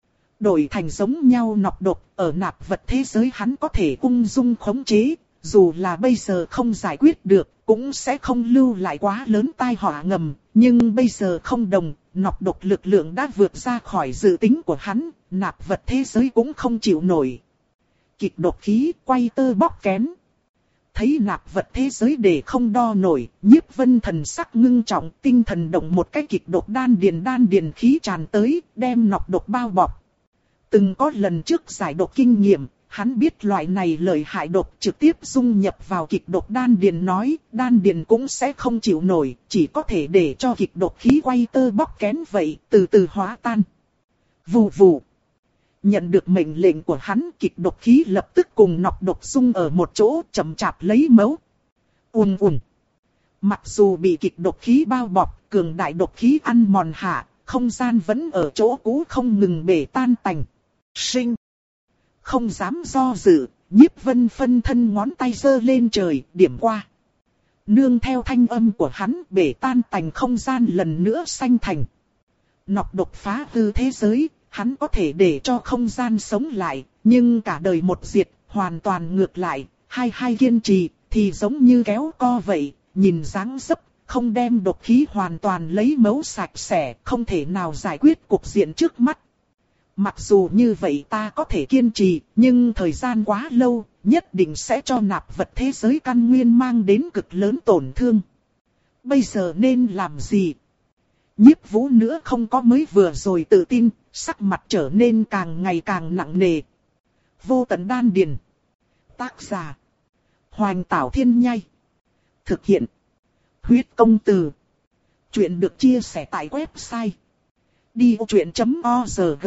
Đổi thành giống nhau nọc độc, ở nạp vật thế giới hắn có thể ung dung khống chế, dù là bây giờ không giải quyết được, cũng sẽ không lưu lại quá lớn tai họa ngầm, nhưng bây giờ không đồng, nọc độc lực lượng đã vượt ra khỏi dự tính của hắn, nạp vật thế giới cũng không chịu nổi. Kịch độc khí quay tơ bóc kén. Thấy nạp vật thế giới để không đo nổi, Nhiếp Vân thần sắc ngưng trọng, tinh thần động một cái kịch độc đan điền đan điền khí tràn tới, đem nọc độc bao bọc. Từng có lần trước giải độc kinh nghiệm, Hắn biết loại này lợi hại độc trực tiếp dung nhập vào kịch độc đan điền nói, đan điền cũng sẽ không chịu nổi, chỉ có thể để cho kịch độc khí quay tơ bóc kén vậy, từ từ hóa tan. Vù vù. Nhận được mệnh lệnh của hắn, kịch độc khí lập tức cùng nọc độc dung ở một chỗ, chậm chạp lấy mẫu. Ùm ùm. Mặc dù bị kịch độc khí bao bọc, cường đại độc khí ăn mòn hạ, không gian vẫn ở chỗ cũ không ngừng bể tan tành. Sinh. Không dám do dự, Nhiếp Vân phân thân ngón tay giơ lên trời, điểm qua. Nương theo thanh âm của hắn, bể tan tành không gian lần nữa sanh thành. Nọc độc phá hư thế giới, hắn có thể để cho không gian sống lại, nhưng cả đời một diệt, hoàn toàn ngược lại, hai hai kiên trì, thì giống như kéo co vậy, nhìn dáng dấp, không đem độc khí hoàn toàn lấy mẫu sạch sẽ, không thể nào giải quyết cục diện trước mắt. Mặc dù như vậy ta có thể kiên trì, nhưng thời gian quá lâu, nhất định sẽ cho nạp vật thế giới căn nguyên mang đến cực lớn tổn thương. Bây giờ nên làm gì? Nhiếp Vũ nữa không có mới vừa rồi tự tin, sắc mặt trở nên càng ngày càng nặng nề. Vô tận đan điền. Tác giả. Hoành Tảo Thiên Nhai. Thực hiện. Huyết Công Từ. Chuyện được chia sẻ tại website đi ô chuyện chấm org.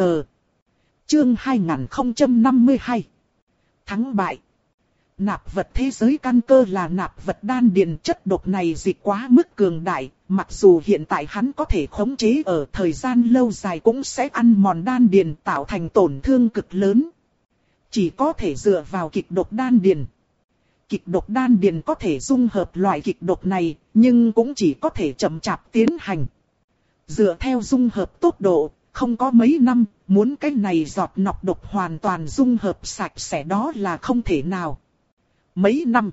Chương hai nghìn không trăm năm mươi hai. Thắng bại. Nạp vật thế giới căn cơ là nạp vật đan điền, chất độc này dịch quá mức cường đại, mặc dù hiện tại hắn có thể khống chế ở thời gian lâu dài cũng sẽ ăn mòn đan điền tạo thành tổn thương cực lớn. Chỉ có thể dựa vào kịch độc đan điền. Kịch độc đan điền có thể dung hợp loại kịch độc này, nhưng cũng chỉ có thể chậm chạp tiến hành. Dựa theo dung hợp tốc độ, không có mấy năm, muốn cái này giọt nọc độc hoàn toàn dung hợp sạch sẽ đó là không thể nào. Mấy năm,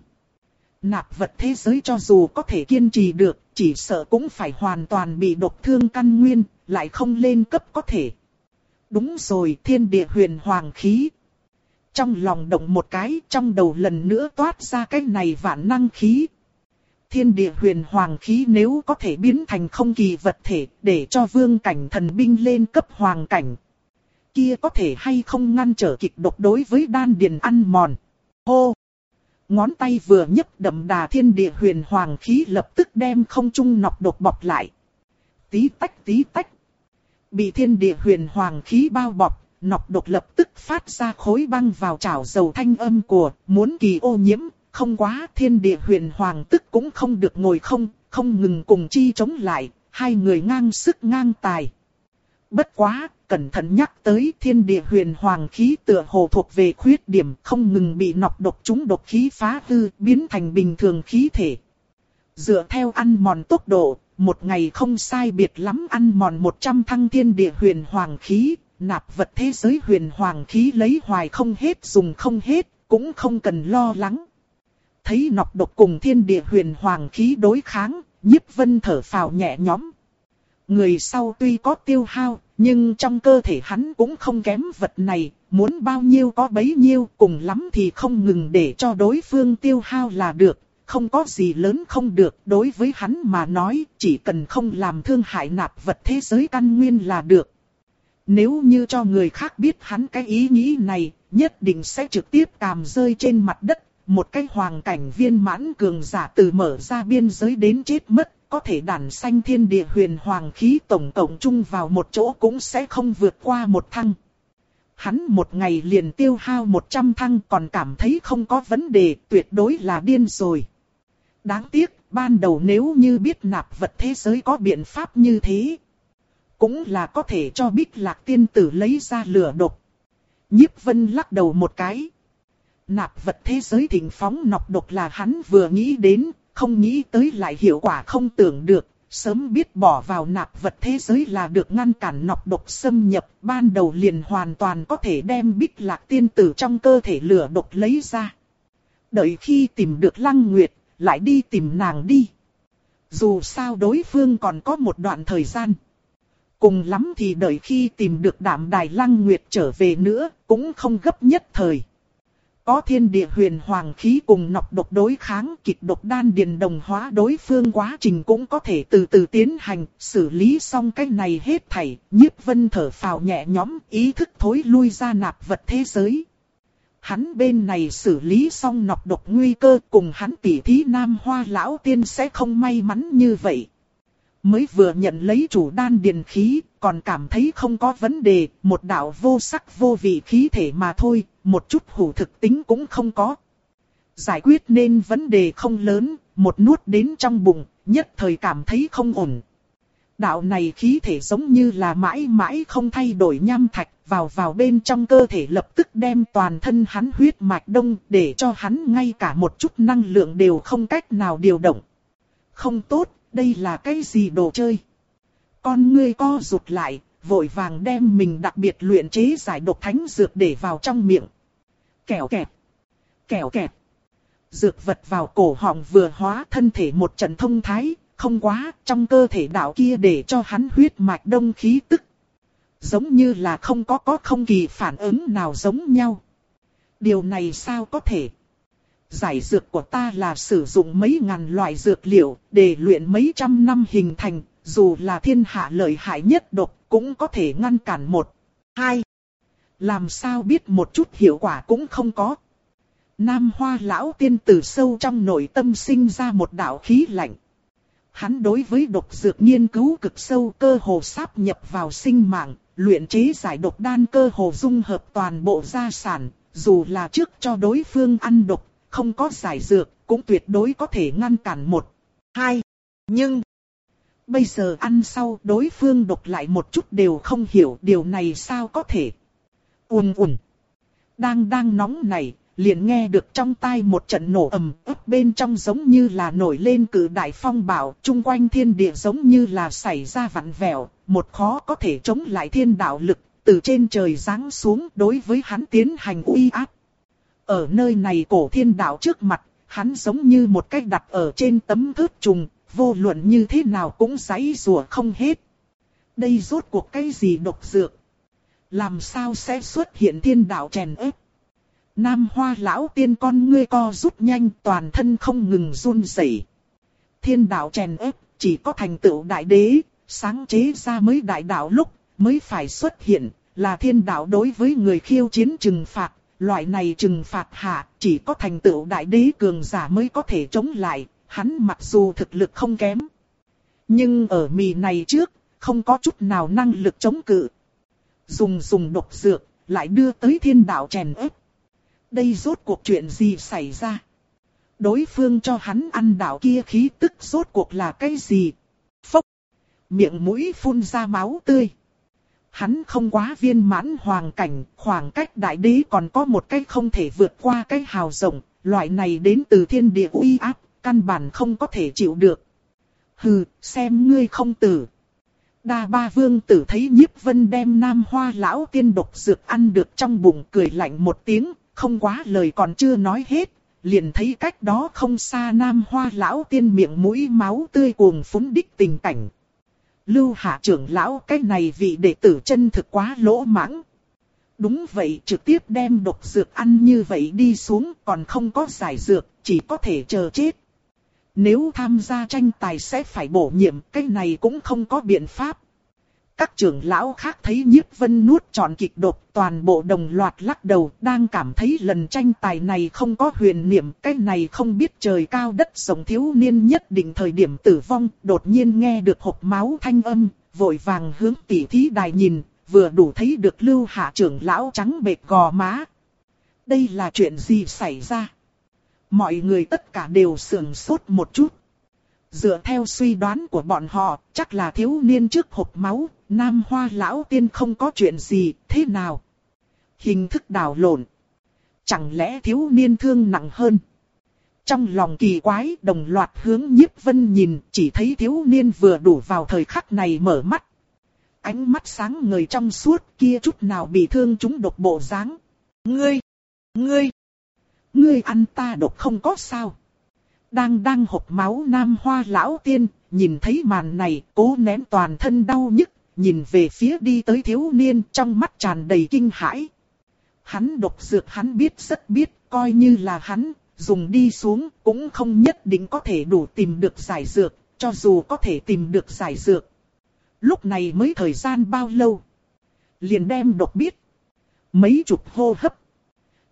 nạp vật thế giới cho dù có thể kiên trì được, chỉ sợ cũng phải hoàn toàn bị độc thương căn nguyên, lại không lên cấp có thể. Đúng rồi, thiên địa huyền hoàng khí. Trong lòng động một cái, trong đầu lần nữa toát ra cái này vạn năng khí. Thiên địa huyền hoàng khí nếu có thể biến thành không kỳ vật thể, để cho vương cảnh thần binh lên cấp hoàng cảnh. Kia có thể hay không ngăn trở kịch độc đối với đan điền ăn mòn. Hô! Ngón tay vừa nhấc, đậm đà thiên địa huyền hoàng khí lập tức đem không trung nọc độc bọc lại. Tí tách tí tách. Bị thiên địa huyền hoàng khí bao bọc, nọc độc lập tức phát ra khối băng vào chảo dầu thanh âm của muốn kỳ ô nhiễm. Không quá, thiên địa huyền hoàng tức cũng không được ngồi không, không ngừng cùng chi chống lại, hai người ngang sức ngang tài. Bất quá, cẩn thận nhắc tới thiên địa huyền hoàng khí tựa hồ thuộc về khuyết điểm, không ngừng bị nọc độc trúng độc khí phá hư, biến thành bình thường khí thể. Dựa theo ăn mòn tốc độ, một ngày không sai biệt lắm ăn mòn một trăm thăng thiên địa huyền hoàng khí, nạp vật thế giới huyền hoàng khí lấy hoài không hết dùng không hết, cũng không cần lo lắng. Thấy nọc độc cùng thiên địa huyền hoàng khí đối kháng, Nhiếp Vân thở phào nhẹ nhõm. Người sau tuy có tiêu hao, nhưng trong cơ thể hắn cũng không kém vật này, muốn bao nhiêu có bấy nhiêu, cùng lắm thì không ngừng để cho đối phương tiêu hao là được, không có gì lớn không được. Đối với hắn mà nói, chỉ cần không làm thương hại nạp vật thế giới căn nguyên là được. Nếu như cho người khác biết hắn cái ý nghĩ này, nhất định sẽ trực tiếp càm rơi trên mặt đất. Một cái hoàng cảnh viên mãn cường giả từ mở ra biên giới đến chết mất, có thể đản sanh thiên địa huyền hoàng khí tổng cộng chung vào một chỗ cũng sẽ không vượt qua một thăng. Hắn một ngày liền tiêu hao một trăm thăng còn cảm thấy không có vấn đề, tuyệt đối là điên rồi. Đáng tiếc, ban đầu nếu như biết nạp vật thế giới có biện pháp như thế, cũng là có thể cho Bích Lạc tiên tử lấy ra lửa độc. Nhiếp Vân lắc đầu một cái. Nạp vật thế giới thịnh phóng nọc độc là hắn vừa nghĩ đến, không nghĩ tới lại hiệu quả không tưởng được, sớm biết bỏ vào nạp vật thế giới là được ngăn cản nọc độc xâm nhập, ban đầu liền hoàn toàn có thể đem Bích Lạc tiên tử trong cơ thể lửa độc lấy ra. Đợi khi tìm được Lăng Nguyệt, lại đi tìm nàng đi. Dù sao đối phương còn có một đoạn thời gian. Cùng lắm thì đợi khi tìm được Đạm Đài Lăng Nguyệt trở về nữa, cũng không gấp nhất thời. Có thiên địa huyền hoàng khí cùng nọc độc đối kháng, kịch độc đan điền đồng hóa đối phương quá trình cũng có thể từ từ tiến hành, xử lý xong cái này hết thảy, Nhiếp Vân thở phào nhẹ nhõm, ý thức thối lui ra nạp vật thế giới. hắn bên này xử lý xong nọc độc nguy cơ, cùng hắn tỉ thí Nam Hoa lão tiên sẽ không may mắn như vậy. Mới vừa nhận lấy chủ đan điền khí, còn cảm thấy không có vấn đề, một đạo vô sắc vô vị khí thể mà thôi, một chút hủ thực tính cũng không có. Giải quyết nên vấn đề không lớn, một nuốt đến trong bụng, nhất thời cảm thấy không ổn. Đạo này khí thể giống như là mãi mãi không thay đổi nham thạch, vào vào bên trong cơ thể lập tức đem toàn thân hắn huyết mạch đông, để cho hắn ngay cả một chút năng lượng đều không cách nào điều động. Không tốt, đây là cái gì đồ chơi? Con ngươi co rụt lại, vội vàng đem mình đặc biệt luyện chế giải độc thánh dược để vào trong miệng. Kẻo kẹt, kẻo kẹt. Dược vật vào cổ họng vừa hóa, thân thể một trận thông thái, không quá, trong cơ thể đạo kia để cho hắn huyết mạch đông khí tức. Giống như là không có có không kỳ phản ứng nào giống nhau. Điều này sao có thể? Giải dược của ta là sử dụng mấy ngàn loại dược liệu, để luyện mấy trăm năm hình thành, dù là thiên hạ lợi hại nhất độc, cũng có thể ngăn cản một, hai. Làm sao biết một chút hiệu quả cũng không có. Nam Hoa lão tiên từ sâu trong nội tâm sinh ra một đạo khí lạnh. Hắn đối với độc dược nghiên cứu cực sâu, cơ hồ sáp nhập vào sinh mạng, luyện chế giải độc đan cơ hồ dung hợp toàn bộ gia sản, dù là trước cho đối phương ăn độc, không có giải dược, cũng tuyệt đối có thể ngăn cản một, hai. Nhưng, bây giờ ăn sau đối phương độc lại một chút đều không hiểu, điều này sao có thể. Ùn ùn. Đang đang nóng này, liền nghe được trong tai một trận nổ ầm ầm, bên trong giống như là nổi lên cự đại phong bạo, chung quanh thiên địa giống như là xảy ra vặn vẹo, một khó có thể chống lại thiên đạo lực, từ trên trời giáng xuống đối với hắn tiến hành uy áp. Ở nơi này cổ thiên đạo trước mặt, hắn giống như một cái đặt ở trên tấm thớt trùng, vô luận như thế nào cũng giãy giụa không hết. Đây rốt cuộc cái gì độc dược? Làm sao sẽ xuất hiện thiên đạo chèn ép? Nam Hoa lão tiên con ngươi co rút nhanh, toàn thân không ngừng run rẩy. Thiên đạo chèn ép, chỉ có thành tựu đại đế, sáng chế ra mới đại đạo lúc, mới phải xuất hiện, là thiên đạo đối với người khiêu chiến trừng phạt. Loại này trừng phạt hạ, chỉ có thành tựu đại đế cường giả mới có thể chống lại, hắn mặc dù thực lực không kém. Nhưng ở mì này trước, không có chút nào năng lực chống cự. Dùng dùng độc dược, lại đưa tới thiên đạo chèn ép. Đây rốt cuộc chuyện gì xảy ra? Đối phương cho hắn ăn đạo kia khí tức rốt cuộc là cái gì? Phốc! Miệng mũi phun ra máu tươi. Hắn không quá viên mãn hoàng cảnh, khoảng cách đại đế còn có một cái không thể vượt qua cái hào rộng, loại này đến từ thiên địa uy áp, căn bản không có thể chịu được. Hừ, xem ngươi không tử. Đa Ba Vương tử thấy Nhiếp Vân đem Nam Hoa lão tiên độc dược ăn được trong bụng, cười lạnh một tiếng, không quá lời còn chưa nói hết, liền thấy cách đó không xa Nam Hoa lão tiên miệng mũi máu tươi cuồng phúng đích tình cảnh. Lưu Hạ trưởng lão, cái này vị đệ tử chân thực quá lỗ mãng. Đúng vậy, trực tiếp đem độc dược ăn như vậy đi xuống, còn không có giải dược, chỉ có thể chờ chết. Nếu tham gia tranh tài sẽ phải bổ nhiệm, cái này cũng không có biện pháp. Các trưởng lão khác thấy Nhiếp Vân nuốt trọn kịch độc, toàn bộ đồng loạt lắc đầu, đang cảm thấy lần tranh tài này không có huyền niệm, cái này không biết trời cao đất rộng thiếu niên nhất định thời điểm tử vong, đột nhiên nghe được hộc máu thanh âm, vội vàng hướng tỷ thí đài nhìn, vừa đủ thấy được Lưu Hạ trưởng lão trắng bệch gò má. Đây là chuyện gì xảy ra? Mọi người tất cả đều sửng sốt một chút. Dựa theo suy đoán của bọn họ, chắc là thiếu niên trước hộc máu, Nam Hoa lão tiên không có chuyện gì, thế nào? Hình thức đảo lộn. Chẳng lẽ thiếu niên thương nặng hơn? Trong lòng kỳ quái, đồng loạt hướng Nhiếp Vân nhìn, chỉ thấy thiếu niên vừa đủ vào thời khắc này mở mắt. Ánh mắt sáng ngời trong suốt, kia chút nào bị thương chúng độc bộ dáng. Ngươi! Ngươi! Ngươi ăn ta độc không có sao? Đang đang hộc máu Nam Hoa lão tiên, nhìn thấy màn này, cố nén toàn thân đau nhức, nhìn về phía đi tới thiếu niên, trong mắt tràn đầy kinh hãi. Hắn độc dược hắn biết rất biết, coi như là hắn, dùng đi xuống, cũng không nhất định có thể đủ tìm được giải dược, cho dù có thể tìm được giải dược. Lúc này mới thời gian bao lâu? Liền đem độc biết. Mấy chục hô hấp.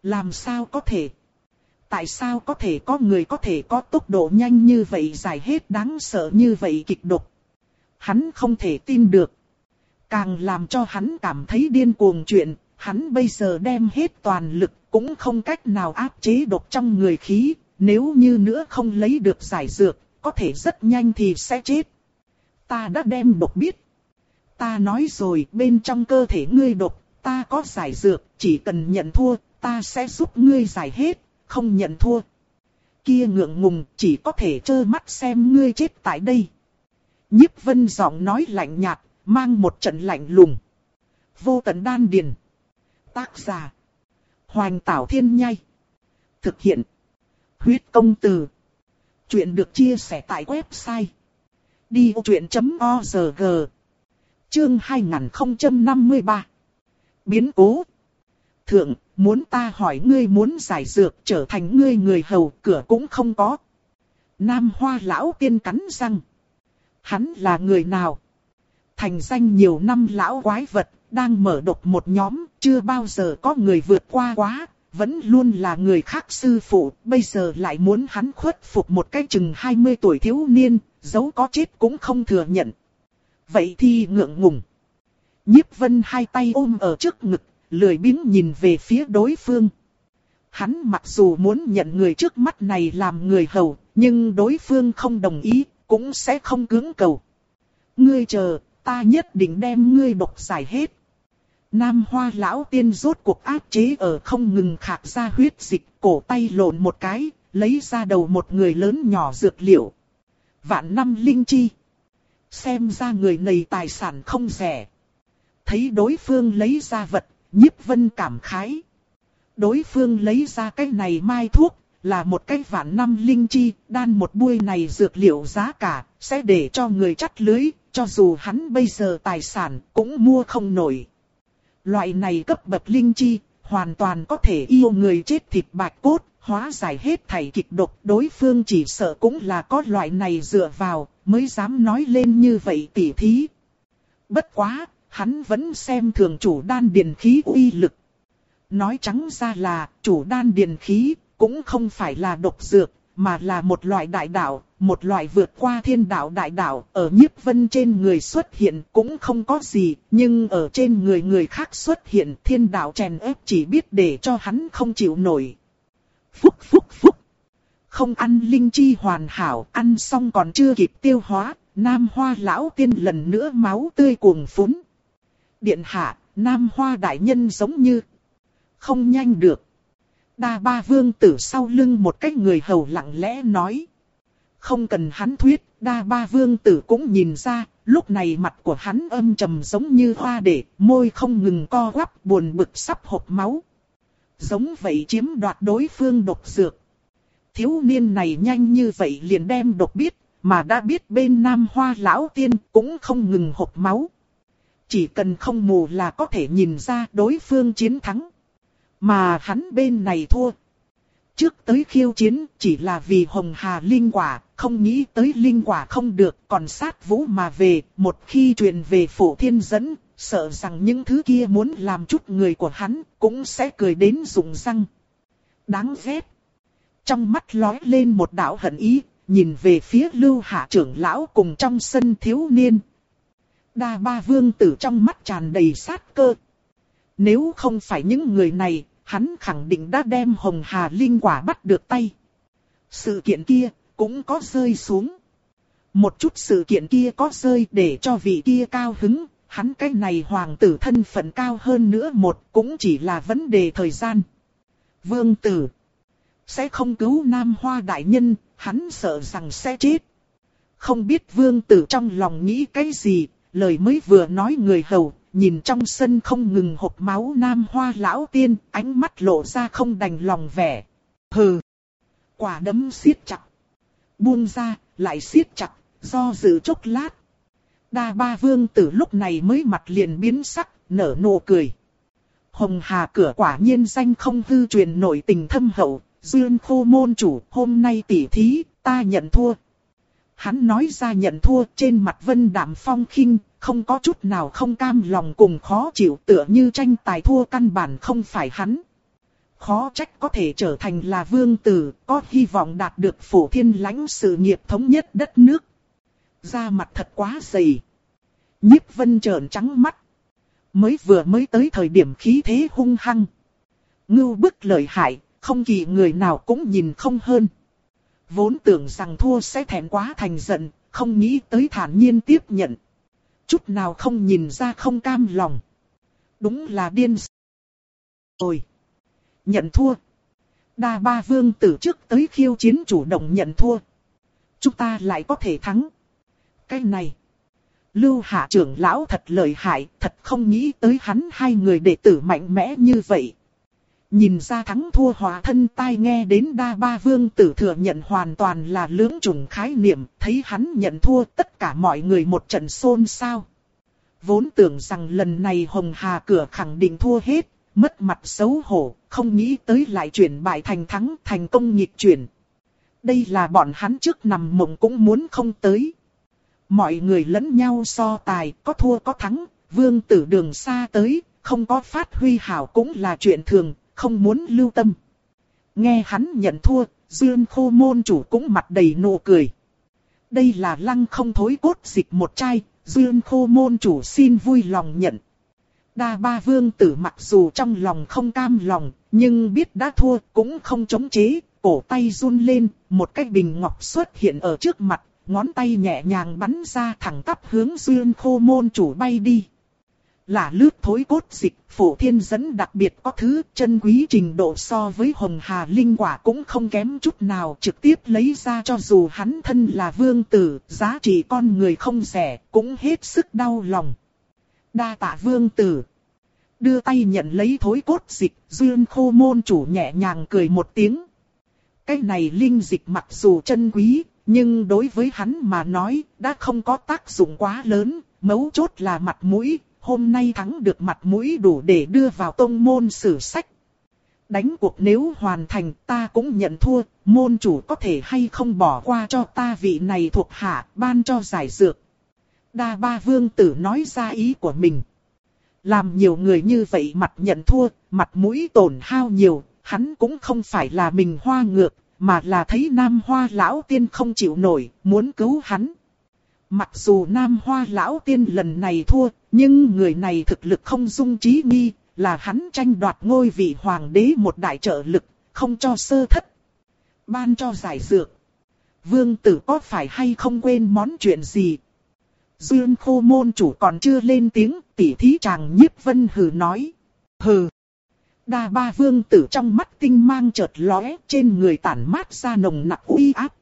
Làm sao có thể? Tại sao có thể có người có thể có tốc độ nhanh như vậy giải hết đáng sợ như vậy kịch độc? Hắn không thể tin được. Càng làm cho hắn cảm thấy điên cuồng chuyện, hắn bây giờ đem hết toàn lực cũng không cách nào áp chế độc trong người khí, nếu như nữa không lấy được giải dược, có thể rất nhanh thì sẽ chết. Ta đã đem độc biết. Ta nói rồi, bên trong cơ thể ngươi độc, ta có giải dược, chỉ cần nhận thua, ta sẽ giúp ngươi giải hết, không nhận thua. Kia ngượng ngùng, chỉ có thể trơ mắt xem ngươi chết tại đây. Nhiếp Vân giọng nói lạnh nhạt, mang một trận lạnh lùng. Vô tận đan điền. Tác giả: Hoành Tảo Thiên Nhai. Thực hiện: Huyết Công Từ. Chuyện được chia sẻ tại website đi ô chuyện chấm org. Chương hai nghìn không trăm năm mươi ba. Biến cố. Thượng, muốn ta hỏi ngươi muốn giải dược trở thành ngươi người hầu, cửa cũng không có. Nam Hoa lão tiên cắn răng. Hắn là người nào? Thành danh nhiều năm lão quái vật, đang mở độc một nhóm, chưa bao giờ có người vượt qua quá, vẫn luôn là người khác sư phụ, bây giờ lại muốn hắn khuất phục một cái chừng hai mươi tuổi thiếu niên, dẫu có chết cũng không thừa nhận. Vậy thì ngượng ngùng. Nhiếp Vân hai tay ôm ở trước ngực, lười biếng nhìn về phía đối phương. Hắn mặc dù muốn nhận người trước mắt này làm người hầu, nhưng đối phương không đồng ý, cũng sẽ không cưỡng cầu. Ngươi chờ, ta nhất định đem ngươi độc giải hết. Nam Hoa lão tiên rốt cuộc áp chế ở không ngừng khạc ra huyết dịch, cổ tay lộn một cái, lấy ra đầu một người lớn nhỏ dược liệu. Vạn năm linh chi. Xem ra người này tài sản không rẻ. Thấy đối phương lấy ra vật, Nhiếp Vân cảm khái. Đối phương lấy ra cái này mai thuốc, là một cái vạn năm linh chi, đan một buôi này dược liệu giá cả, sẽ để cho người chắt lưới, cho dù hắn bây giờ tài sản cũng mua không nổi. Loại này cấp bậc linh chi, hoàn toàn có thể yêu người chết thịt bạch cốt, hóa giải hết thảy kịch độc. Đối phương chỉ sợ cũng là có loại này dựa vào, mới dám nói lên như vậy tỉ thí. Bất quá, hắn vẫn xem thường chủ đan điền khí uy lực. Nói trắng ra là, chủ đan điền khí, cũng không phải là độc dược, mà là một loại đại đạo, một loại vượt qua thiên đạo đại đạo. Ở Nhiếp Vân trên người xuất hiện cũng không có gì, nhưng ở trên người người khác xuất hiện thiên đạo chèn ép chỉ biết để cho hắn không chịu nổi. Phúc phúc phúc. Không ăn linh chi hoàn hảo, ăn xong còn chưa kịp tiêu hóa, Nam Hoa lão tiên lần nữa máu tươi cuồng phún. Điện hạ, Nam Hoa đại nhân giống như không nhanh được. Đa Ba vương tử sau lưng một cái người hầu lặng lẽ nói. Không cần hắn thuyết, Đa Ba vương tử cũng nhìn ra, lúc này mặt của hắn âm trầm giống như hoa để, môi không ngừng co quắp, buồn bực sắp hộc máu. Giống vậy chiếm đoạt đối phương độc dược. Thiếu niên này nhanh như vậy liền đem độc biết, mà đã biết bên Nam Hoa lão tiên cũng không ngừng hộc máu. Chỉ cần không mù là có thể nhìn ra đối phương chiến thắng. Mà hắn bên này thua. Trước tới khiêu chiến chỉ là vì hồng hà linh quả, không nghĩ tới linh quả không được, còn sát vũ mà về. Một khi truyền về Phổ Thiên Dẫn, sợ rằng những thứ kia muốn làm chút người của hắn, cũng sẽ cười đến rụng răng. Đáng ghét. Trong mắt lóe lên một đạo hận ý, nhìn về phía Lưu Hạ trưởng lão cùng trong sân thiếu niên. Đa Ba vương tử trong mắt tràn đầy sát cơ. Nếu không phải những người này, hắn khẳng định đã đem hồng hà linh quả bắt được tay. Sự kiện kia cũng có rơi xuống. Một chút sự kiện kia có rơi để cho vị kia cao hứng. Hắn cái này hoàng tử thân phận cao hơn nữa một cũng chỉ là vấn đề thời gian. Vương tử sẽ không cứu Nam Hoa đại nhân, hắn sợ rằng sẽ chết. Không biết vương tử trong lòng nghĩ cái gì, lời mới vừa nói người hầu. Nhìn trong sân không ngừng hộc máu Nam Hoa lão tiên, ánh mắt lộ ra không đành lòng vẻ. Hừ. Quả đấm siết chặt. Buông ra, lại siết chặt, do dự chốc lát. Đa Ba vương tử lúc này mới mặt liền biến sắc, nở nụ cười. Hồng Hà cửa quả nhiên danh không hư truyền nổi tình thâm hậu, duyên khô môn chủ, hôm nay tỉ thí, ta nhận thua. Hắn nói ra nhận thua, trên mặt Vân Đạm Phong khinh, không có chút nào không cam lòng cùng khó chịu, tựa như tranh tài thua căn bản không phải hắn. khó trách có thể trở thành là vương tử, có hy vọng đạt được Phổ Thiên lãnh sự nghiệp thống nhất đất nước. Da mặt thật quá dày. Nhiếp Vân trợn trắng mắt. Mới vừa mới tới thời điểm khí thế hung hăng. Ngưu bức lợi hại, không kỳ người nào cũng nhìn không hơn. Vốn tưởng rằng thua sẽ thẹn quá thành giận, không nghĩ tới thản nhiên tiếp nhận. Chút nào không nhìn ra không cam lòng. Đúng là điên rồi. Nhận thua. Đa Ba vương tử trước tới khiêu chiến chủ động nhận thua. Chúng ta lại có thể thắng. Cái này. Lưu Hạ trưởng lão thật lợi hại, thật không nghĩ tới hắn hai người đệ tử mạnh mẽ như vậy. Nhìn ra thắng thua hóa thân tai nghe đến Đa Ba vương tử thừa nhận hoàn toàn là lưỡng chủng khái niệm, thấy hắn nhận thua tất cả mọi người một trận xôn xao. Vốn tưởng rằng lần này Hồng Hà cửa khẳng định thua hết, mất mặt xấu hổ, không nghĩ tới lại chuyển bại thành thắng, thành công nghịch chuyển. Đây là bọn hắn trước nằm mộng cũng muốn không tới. Mọi người lẫn nhau so tài, có thua có thắng, vương tử đường xa tới, không có phát huy hảo cũng là chuyện thường, không muốn lưu tâm. Nghe hắn nhận thua, Dương Khô môn chủ cũng mặt đầy nụ cười. Đây là lăng không thối cốt dịch một chai, Dương Khô môn chủ xin vui lòng nhận. Đa Ba vương tử mặc dù trong lòng không cam lòng, nhưng biết đã thua cũng không chống chế, cổ tay run lên, một cái bình ngọc xuất hiện ở trước mặt, ngón tay nhẹ nhàng bắn ra thẳng tắp hướng Dương Khô môn chủ bay đi. Là lướt thối cốt dịch, Phổ Thiên dẫn đặc biệt có thứ chân quý trình độ so với Hồng Hà linh quả cũng không kém chút nào, trực tiếp lấy ra cho dù hắn thân là vương tử, giá trị con người không rẻ, cũng hết sức đau lòng. Đa tạ vương tử. Đưa tay nhận lấy thối cốt dịch, Dương Khô môn chủ nhẹ nhàng cười một tiếng. Cái này linh dịch mặc dù chân quý, nhưng đối với hắn mà nói, đã không có tác dụng quá lớn, mấu chốt là mặt mũi. Hôm nay thắng được mặt mũi đủ để đưa vào tông môn sử sách. Đánh cuộc nếu hoàn thành ta cũng nhận thua, môn chủ có thể hay không bỏ qua cho ta vị này thuộc hạ, ban cho giải dược. Đa Ba vương tử nói ra ý của mình. Làm nhiều người như vậy mặt nhận thua, mặt mũi tổn hao nhiều, hắn cũng không phải là mình hoa ngược, mà là thấy Nam Hoa lão tiên không chịu nổi, muốn cứu hắn. Mặc dù Nam Hoa lão tiên lần này thua, nhưng người này thực lực không dung trí nghi, là hắn tranh đoạt ngôi vị hoàng đế một đại trợ lực, không cho sơ thất. Ban cho giải dược. Vương tử có phải hay không quên món chuyện gì? Dương Khô môn chủ còn chưa lên tiếng, tỉ thí chàng Nhiếp Vân hừ nói. Hừ. Đa Ba vương tử trong mắt tinh mang chợt lóe, trên người tản mát ra nồng nặc uy áp.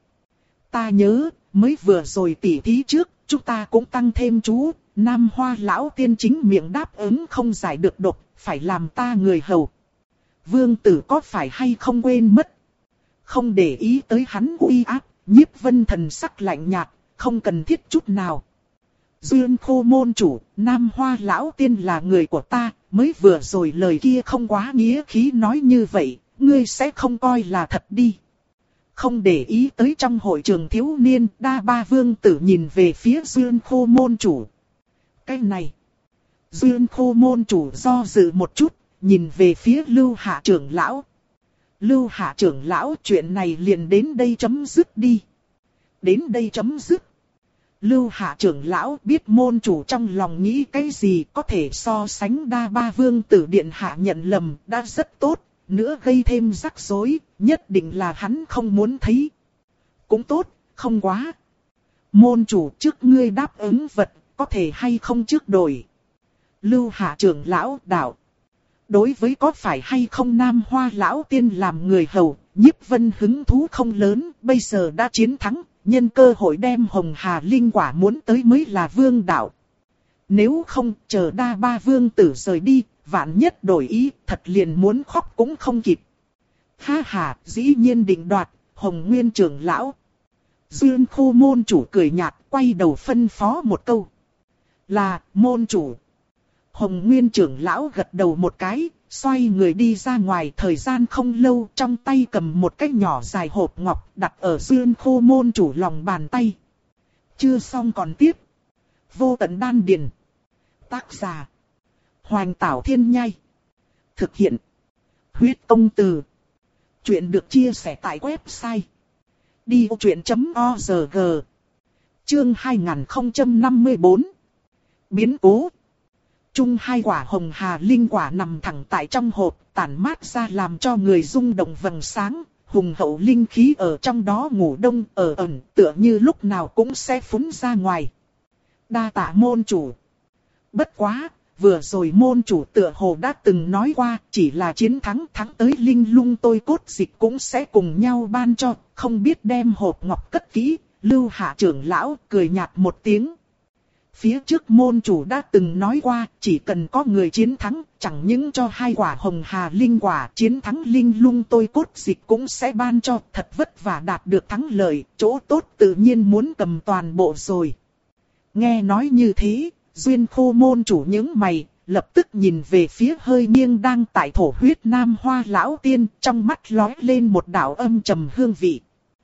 Ta nhớ, mới vừa rồi tỉ thí trước, chúng ta cũng tăng thêm chú, Nam Hoa lão tiên chính miệng đáp ứng không giải được độc, phải làm ta người hầu. Vương tử có phải hay không quên mất? Không để ý tới hắn uy áp, Nhiếp Vân thần sắc lạnh nhạt, không cần thiết chút nào. Dương Khô môn chủ, Nam Hoa lão tiên là người của ta, mới vừa rồi lời kia không quá nghĩa khí nói như vậy, ngươi sẽ không coi là thật đi. Không để ý tới trong hội trường thiếu niên, Đa Ba vương tử nhìn về phía Dương Khô môn chủ. Cái này, Dương Khô môn chủ do dự một chút, nhìn về phía Lưu Hạ trưởng lão. Lưu Hạ trưởng lão, chuyện này liền đến đây chấm dứt đi. Đến đây chấm dứt. Lưu Hạ trưởng lão biết môn chủ trong lòng nghĩ cái gì, có thể so sánh Đa Ba vương tử điện hạ nhận lầm đã rất tốt, nữa gây thêm rắc rối, nhất định là hắn không muốn thấy. Cũng tốt, không quá. Môn chủ trước ngươi đáp ứng vật, có thể hay không trước đổi. Lưu Hạ trưởng lão đạo. Đối với có phải hay không Nam Hoa lão tiên làm người hầu, Nhiếp Vân hứng thú không lớn, bây giờ đã chiến thắng, nhân cơ hội đem Hồng Hà linh quả muốn tới mới là vương đạo. Nếu không, chờ Đa Ba vương tử rời đi, vạn nhất đổi ý, thật liền muốn khóc cũng không kịp. Ha ha, dĩ nhiên định đoạt, Hồng Nguyên trưởng lão. Dương Khô môn chủ cười nhạt, quay đầu phân phó một câu. Là, môn chủ. Hồng Nguyên trưởng lão gật đầu một cái, xoay người đi ra ngoài, thời gian không lâu, trong tay cầm một cái nhỏ dài hộp ngọc đặt ở Dương Khô môn chủ lòng bàn tay. Chưa xong còn tiếp. Vô tận đan điền. Tác giả. Hoành Tảo Thiên Nhai. Thực hiện. Huyết công từ. Chuyện được chia sẻ tại website đi ô chuyện chấm org. Chương hai nghìn không trăm năm mươi bốn. Biến cố. Chung hai quả hồng hà linh quả nằm thẳng tại trong hộp, tản mát ra làm cho người rung động vầng sáng, hùng hậu linh khí ở trong đó ngủ đông ở ẩn, tựa như lúc nào cũng sẽ phúng ra ngoài. Đa tạ môn chủ. Bất quá, vừa rồi môn chủ tựa hồ đã từng nói qua, chỉ là chiến thắng thắng tới linh lung tôi cốt dịch cũng sẽ cùng nhau ban cho, không biết đem hộp ngọc cất kỹ. Lưu Hạ trưởng lão cười nhạt một tiếng. Phía trước môn chủ đã từng nói qua, chỉ cần có người chiến thắng, chẳng những cho hai quả hồng hà linh quả, chiến thắng linh lung tôi cốt dịch cũng sẽ ban cho. Thật vất vả đạt được thắng lợi, chỗ tốt tự nhiên muốn cầm toàn bộ rồi. Nghe nói như thế, Duyên Khô môn chủ những mày, lập tức nhìn về phía hơi nghiêng đang tại thổ huyết Nam Hoa lão tiên, trong mắt lóe lên một đạo âm trầm hương vị.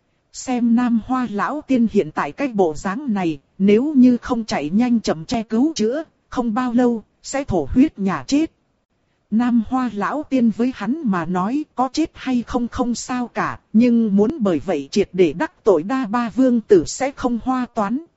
Xem Nam Hoa lão tiên hiện tại cái bộ dáng này, nếu như không chạy nhanh chậm che cứu chữa, không bao lâu, sẽ thổ huyết nhà chết. Nam Hoa lão tiên với hắn mà nói có chết hay không không sao cả, nhưng muốn bởi vậy triệt để đắc tội Đa Ba Vương tử sẽ không hoa toán.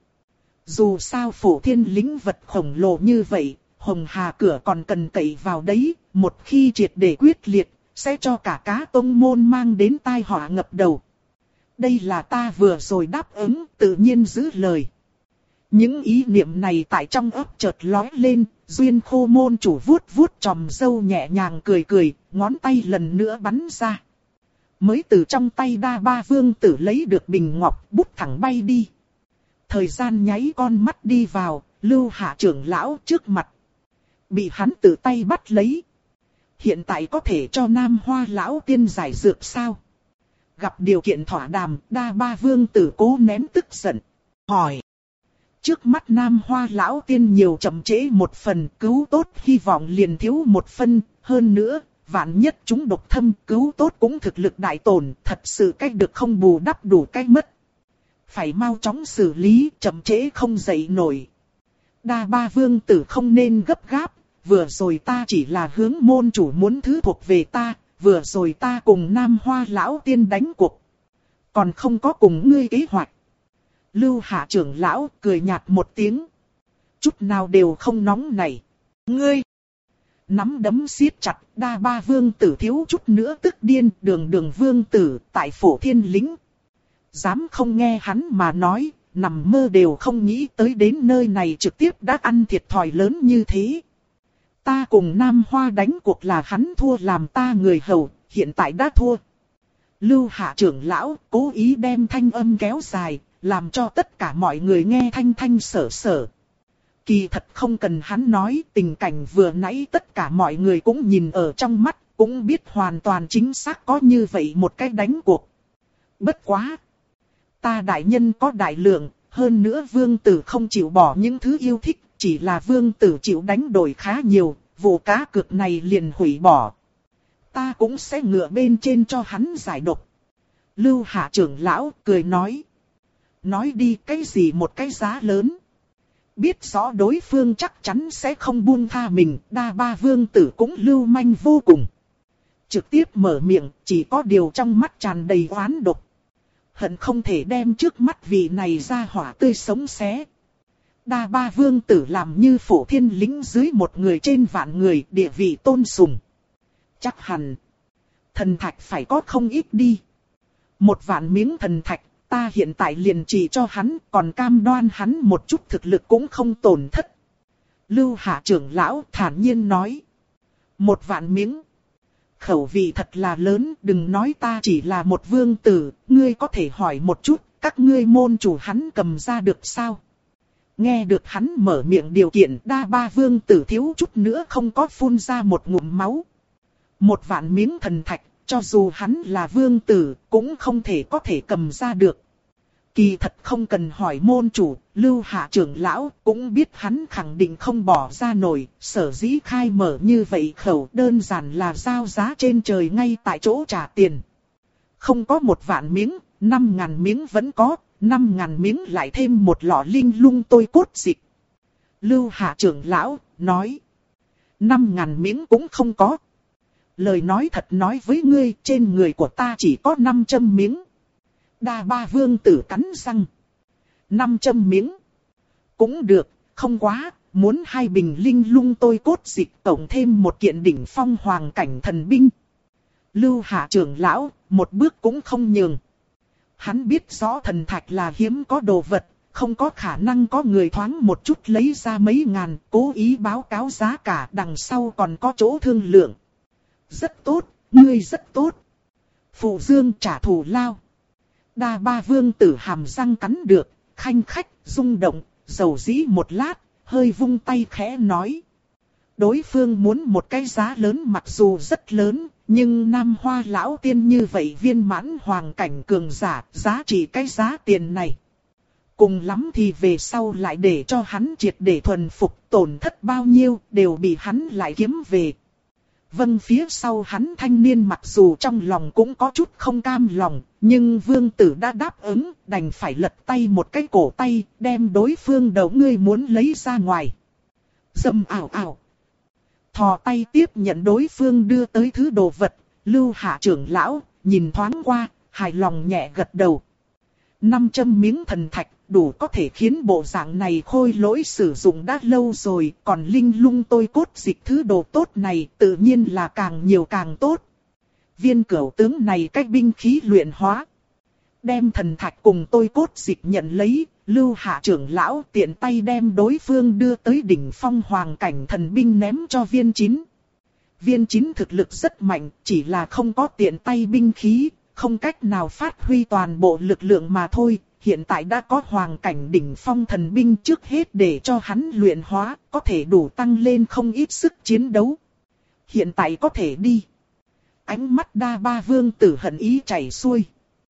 Dù sao Phổ Thiên lĩnh vật khổng lồ như vậy, Hồng Hà cửa còn cần cậy vào đấy, một khi triệt để quyết liệt, sẽ cho cả cá tông môn mang đến tai họa ngập đầu. Đây là ta vừa rồi đáp ứng, tự nhiên giữ lời. Những ý niệm này tại trong óc chợt lóe lên, Duyên Khô môn chủ vuốt vuốt chòm râu nhẹ nhàng cười cười, ngón tay lần nữa bắn ra. Mới từ trong tay Đa Ba Vương tử lấy được bình ngọc, bút thẳng bay đi. Thời gian nháy con mắt đi vào, Lưu Hạ trưởng lão trước mặt. Bị hắn tự tay bắt lấy. Hiện tại có thể cho Nam Hoa lão tiên giải dược sao? Gặp điều kiện thỏa đàm, Đa Ba Vương tử cố nén tức giận. Hỏi. Trước mắt Nam Hoa lão tiên nhiều chậm trễ một phần, cứu tốt hy vọng liền thiếu một phân. Hơn nữa, vạn nhất chúng độc thâm, cứu tốt cũng thực lực đại tổn, thật sự cách được không bù đắp đủ cách mất. Phải mau chóng xử lý, chậm trễ không dậy nổi. Đa Ba Vương tử không nên gấp gáp, vừa rồi ta chỉ là hướng môn chủ muốn thứ thuộc về ta, vừa rồi ta cùng Nam Hoa lão tiên đánh cuộc. Còn không có cùng ngươi kế hoạch. Lưu Hạ trưởng lão cười nhạt một tiếng. Chút nào đều không nóng nảy. Ngươi! Nắm đấm siết chặt, Đa Ba Vương tử thiếu chút nữa tức điên, đường đường vương tử tại Phổ Thiên lĩnh. Dám không nghe hắn mà nói, nằm mơ đều không nghĩ tới đến nơi này trực tiếp đã ăn thiệt thòi lớn như thế. Ta cùng Nam Hoa đánh cuộc là hắn thua làm ta người hầu, hiện tại đã thua. Lưu Hạ trưởng lão cố ý đem thanh âm kéo dài, làm cho tất cả mọi người nghe thanh thanh sở sở. Kỳ thật không cần hắn nói, tình cảnh vừa nãy tất cả mọi người cũng nhìn ở trong mắt, cũng biết hoàn toàn chính xác có như vậy một cái đánh cuộc. Bất quá! Ta đại nhân có đại lượng, hơn nữa vương tử không chịu bỏ những thứ yêu thích, chỉ là vương tử chịu đánh đổi khá nhiều, vụ cá cược này liền hủy bỏ. Ta cũng sẽ ngựa bên trên cho hắn giải độc. Lưu Hạ trưởng lão cười nói. Nói đi cái gì một cái giá lớn. Biết rõ đối phương chắc chắn sẽ không buông tha mình, Đa Ba Vương tử cũng lưu manh vô cùng. Trực tiếp mở miệng, chỉ có điều trong mắt tràn đầy oán độc. Hận không thể đem trước mắt vị này ra hỏa tươi sống xé. Đa Ba Vương tử làm như Phổ Thiên lĩnh dưới một người trên vạn người, địa vị tôn sùng. Chắc hẳn thần thạch phải có không ít đi. Một vạn miếng thần thạch, ta hiện tại liền chỉ cho hắn, còn cam đoan hắn một chút thực lực cũng không tổn thất. Lưu Hạ trưởng lão thản nhiên nói. Một vạn miếng. Khẩu vị thật là lớn, đừng nói ta chỉ là một vương tử, ngươi có thể hỏi một chút, các ngươi môn chủ hắn cầm ra được sao? Nghe được hắn mở miệng điều kiện, Đa Ba Vương tử thiếu chút nữa không có phun ra một ngụm máu. Một vạn miếng thần thạch, cho dù hắn là vương tử, cũng không thể có thể cầm ra được. Kỳ thật không cần hỏi môn chủ, Lưu Hạ trưởng lão cũng biết hắn khẳng định không bỏ ra nổi, sở dĩ khai mở như vậy khẩu đơn giản là giao giá trên trời ngay tại chỗ trả tiền. Không có một vạn miếng, năm ngàn miếng vẫn có, năm ngàn miếng lại thêm một lọ linh lung tôi cốt dịch. Lưu Hạ trưởng lão nói, năm ngàn miếng cũng không có. lời nói thật nói với ngươi, trên người của ta chỉ có năm châm miếng. Đa Ba Vương tử cắn răng. Năm châm miếng. Cũng được, không quá, muốn hai bình linh lung tôi cốt dịch tổng thêm một kiện đỉnh phong hoàng cảnh thần binh. Lưu Hạ trưởng lão, một bước cũng không nhường. Hắn biết rõ thần thạch là hiếm có đồ vật, không có khả năng có người thoáng một chút lấy ra mấy ngàn, cố ý báo cáo giá cả, đằng sau còn có chỗ thương lượng. Rất tốt, ngươi rất tốt. Phụ Dương trả thù lao. Đa Ba Vương tử hàm răng cắn được, khanh khách, rung động, dầu dĩ một lát, hơi vung tay khẽ nói. Đối phương muốn một cái giá lớn mặc dù rất lớn, nhưng Nam Hoa lão tiên như vậy viên mãn hoàng cảnh cường giả, giá trị cái giá tiền này. Cùng lắm thì về sau lại để cho hắn triệt để thuần phục, tổn thất bao nhiêu đều bị hắn lại kiếm về. Vâng, phía sau hắn thanh niên mặc dù trong lòng cũng có chút không cam lòng, nhưng vương tử đã đáp ứng, đành phải lật tay một cái cổ tay, đem đối phương đầu ngươi muốn lấy ra ngoài. Dầm ảo ảo. Thò tay tiếp nhận đối phương đưa tới thứ đồ vật, Lưu Hạ trưởng lão, nhìn thoáng qua, hài lòng nhẹ gật đầu. Năm châm miếng thần thạch, đủ có thể khiến bộ dạng này khôi lỗi sử dụng đã lâu rồi, còn linh lung tôi cốt dịch thứ đồ tốt này tự nhiên là càng nhiều càng tốt. Viên cửu tướng này cách binh khí luyện hóa. Đem thần thạch cùng tôi cốt dịch nhận lấy, Lưu Hạ trưởng lão tiện tay đem đối phương đưa tới đỉnh phong hoàng cảnh thần binh ném cho viên chín. Viên chín thực lực rất mạnh, chỉ là không có tiện tay binh khí, không cách nào phát huy toàn bộ lực lượng mà thôi. Hiện tại đã có hoàng cảnh đỉnh phong thần binh, trước hết để cho hắn luyện hóa, có thể đủ tăng lên không ít sức chiến đấu. Hiện tại có thể đi. Ánh mắt Đa Ba Vương tử hận ý chảy xuôi.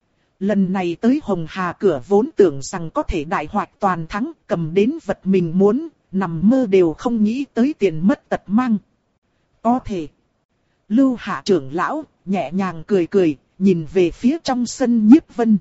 Lần này tới Hồng Hà cửa vốn tưởng rằng có thể đại hoạch toàn thắng, cầm đến vật mình muốn, nằm mơ đều không nghĩ tới tiền mất tật mang. Có thể. Lưu Hạ trưởng lão, nhẹ nhàng cười cười, nhìn về phía trong sân Nhiếp Vân.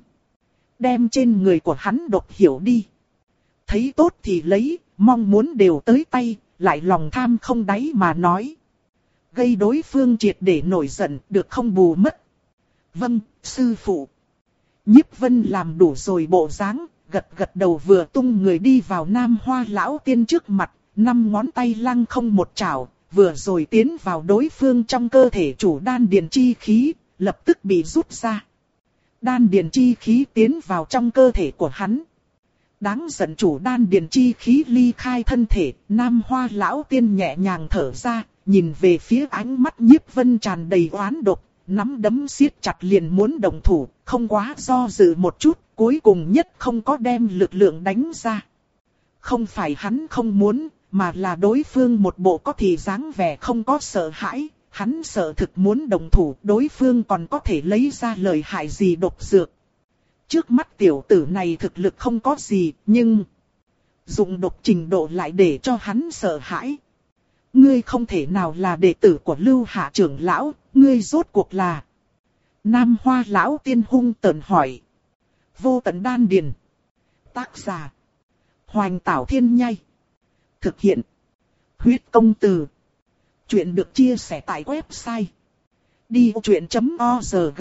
Đem trên người của hắn độc hiểu đi. Thấy tốt thì lấy, mong muốn đều tới tay, lại lòng tham không đáy mà nói. Gây đối phương triệt để nổi giận, được không bù mất. Vâng, sư phụ. Nhiếp Vân làm đủ rồi bộ dáng, gật gật đầu vừa tung người đi vào Nam Hoa lão tiên trước mặt, năm ngón tay lăng không một chảo, vừa rồi tiến vào đối phương trong cơ thể chủ đan điền chi khí, lập tức bị rút ra. Đan điền chi khí tiến vào trong cơ thể của hắn. Đáng giận chủ đan điền chi khí ly khai thân thể, Nam Hoa lão tiên nhẹ nhàng thở ra, nhìn về phía ánh mắt Nhiếp Vân tràn đầy oán độc, nắm đấm siết chặt liền muốn động thủ, không quá do dự một chút, cuối cùng nhất không có đem lực lượng đánh ra. Không phải hắn không muốn, mà là đối phương một bộ có thì dáng vẻ không có sợ hãi. Hắn sợ thực muốn đồng thủ, đối phương còn có thể lấy ra lời hại gì độc dược. Trước mắt tiểu tử này thực lực không có gì, nhưng dụng độc trình độ lại để cho hắn sợ hãi. Ngươi không thể nào là đệ tử của Lưu Hạ trưởng lão, ngươi rốt cuộc là... Nam Hoa lão tiên hung tợn hỏi. Vô tận đan điền. Tác giả. Hoành Tảo Thiên Nhai. Thực hiện. Huyết Công Từ. Chuyện được chia sẻ tại website đi ô chuyện chấm org.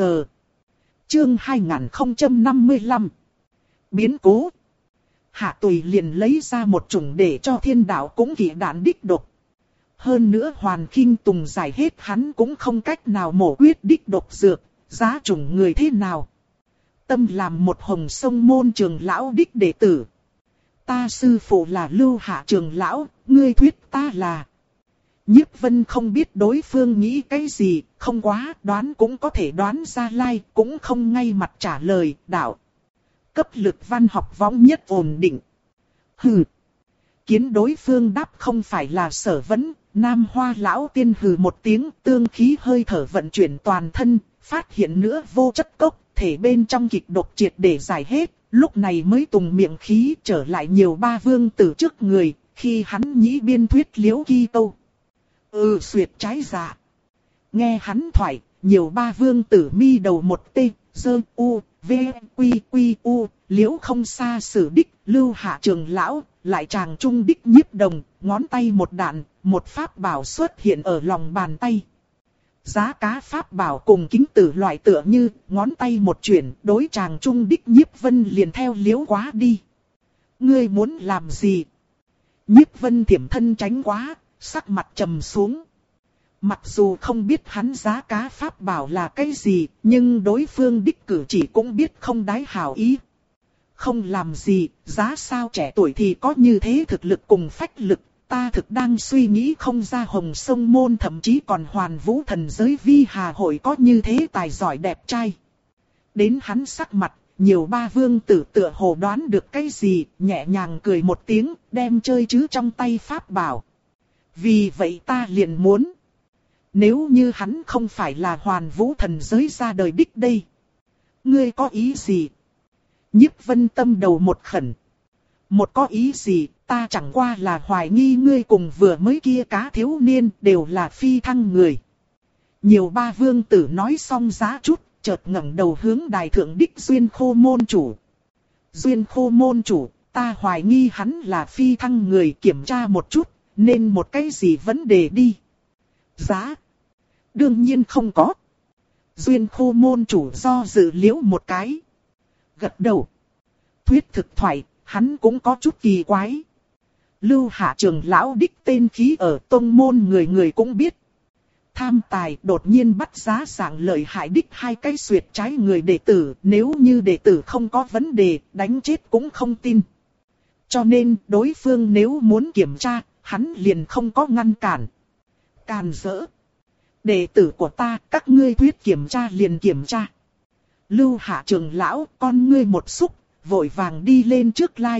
Chương hai nghìn không trăm năm mươi lăm. Biến cố. Hạ Tùy liền lấy ra một chủng để cho thiên đạo cũng kỳ đạn đích độc. Hơn nữa Hoàn Khinh Tùng giải hết hắn cũng không cách nào mổ quyết đích độc dược, giá chủng người thế nào. Tâm làm một hồng sông môn trường lão đích đệ tử. Ta sư phụ là Lưu Hạ trường lão, ngươi thuyết ta là... Nhiếp Vân không biết đối phương nghĩ cái gì, không quá đoán cũng có thể đoán ra lai, cũng không ngay mặt trả lời, đạo. Cấp lực văn học võng nhất ổn định. Hừ. Kiến đối phương đáp không phải là sở vấn, Nam Hoa lão tiên hừ một tiếng, tương khí hơi thở vận chuyển toàn thân, phát hiện nữa vô chất cốc, thể bên trong kịch độc triệt để giải hết, lúc này mới tùng miệng khí trở lại nhiều ba vương tử trước người, khi hắn nhĩ biên thuyết liễu kỳ câu. Ừ xuyệt trái dạ. Nghe hắn thoại, nhiều ba vương tử mi đầu một tê, dơ u, v, quy quy u, liễu không xa xử đích, Lưu Hạ trường lão, lại chàng trung đích Nhiếp Đồng, ngón tay một đạn, một pháp bảo xuất hiện ở lòng bàn tay. Giá cá pháp bảo cùng kính tử loại tựa như, ngón tay một chuyển, đối chàng trung đích Nhiếp Vân liền theo liếu quá đi. Ngươi muốn làm gì? Nhiếp Vân thiểm thân tránh quá, sắc mặt trầm xuống. Mặc dù không biết hắn giá cá pháp bảo là cái gì, nhưng đối phương đích cử chỉ cũng biết không đái hảo ý. Không làm gì, giá sao trẻ tuổi thì có như thế thực lực cùng phách lực, ta thực đang suy nghĩ không ra Hồng Sông Môn thậm chí còn Hoàn Vũ Thần Giới Vi Hà Hội có như thế tài giỏi đẹp trai. Đến hắn sắc mặt, nhiều ba vương tử tựa hồ đoán được cái gì, nhẹ nhàng cười một tiếng, đem chơi chứ trong tay pháp bảo. Vì vậy ta liền muốn, nếu như hắn không phải là Hoàn Vũ Thần Giới ra đời đích đây, ngươi có ý gì? Nhiếp Vân tâm đầu một khẩn. Một có ý gì, ta chẳng qua là hoài nghi ngươi cùng vừa mới kia cá thiếu niên đều là phi thăng người. Nhiều ba vương tử nói xong giá chút, chợt ngẩng đầu hướng đài thượng đích Duyên Khô môn chủ. Duyên Khô môn chủ, ta hoài nghi hắn là phi thăng người, kiểm tra một chút, nên một cái gì vấn đề đi. Giá? Đương nhiên không có. Duyên Khô môn chủ do dự liễu một cái. Gật đầu. Thuyết thực thoại, hắn cũng có chút kỳ quái. Lưu Hạ Trường lão đích tên khí ở tông môn người người cũng biết. Tham tài đột nhiên bắt giá sảng lợi hại đích hai cái xuyệt trái người đệ tử, nếu như đệ tử không có vấn đề, đánh chết cũng không tin. Cho nên đối phương nếu muốn kiểm tra, hắn liền không có ngăn cản. Càn rỡ. Đệ tử của ta, các ngươi thuyết kiểm tra liền kiểm tra. Lưu Hạ Trường lão, con ngươi một xúc, vội vàng đi lên trước lai.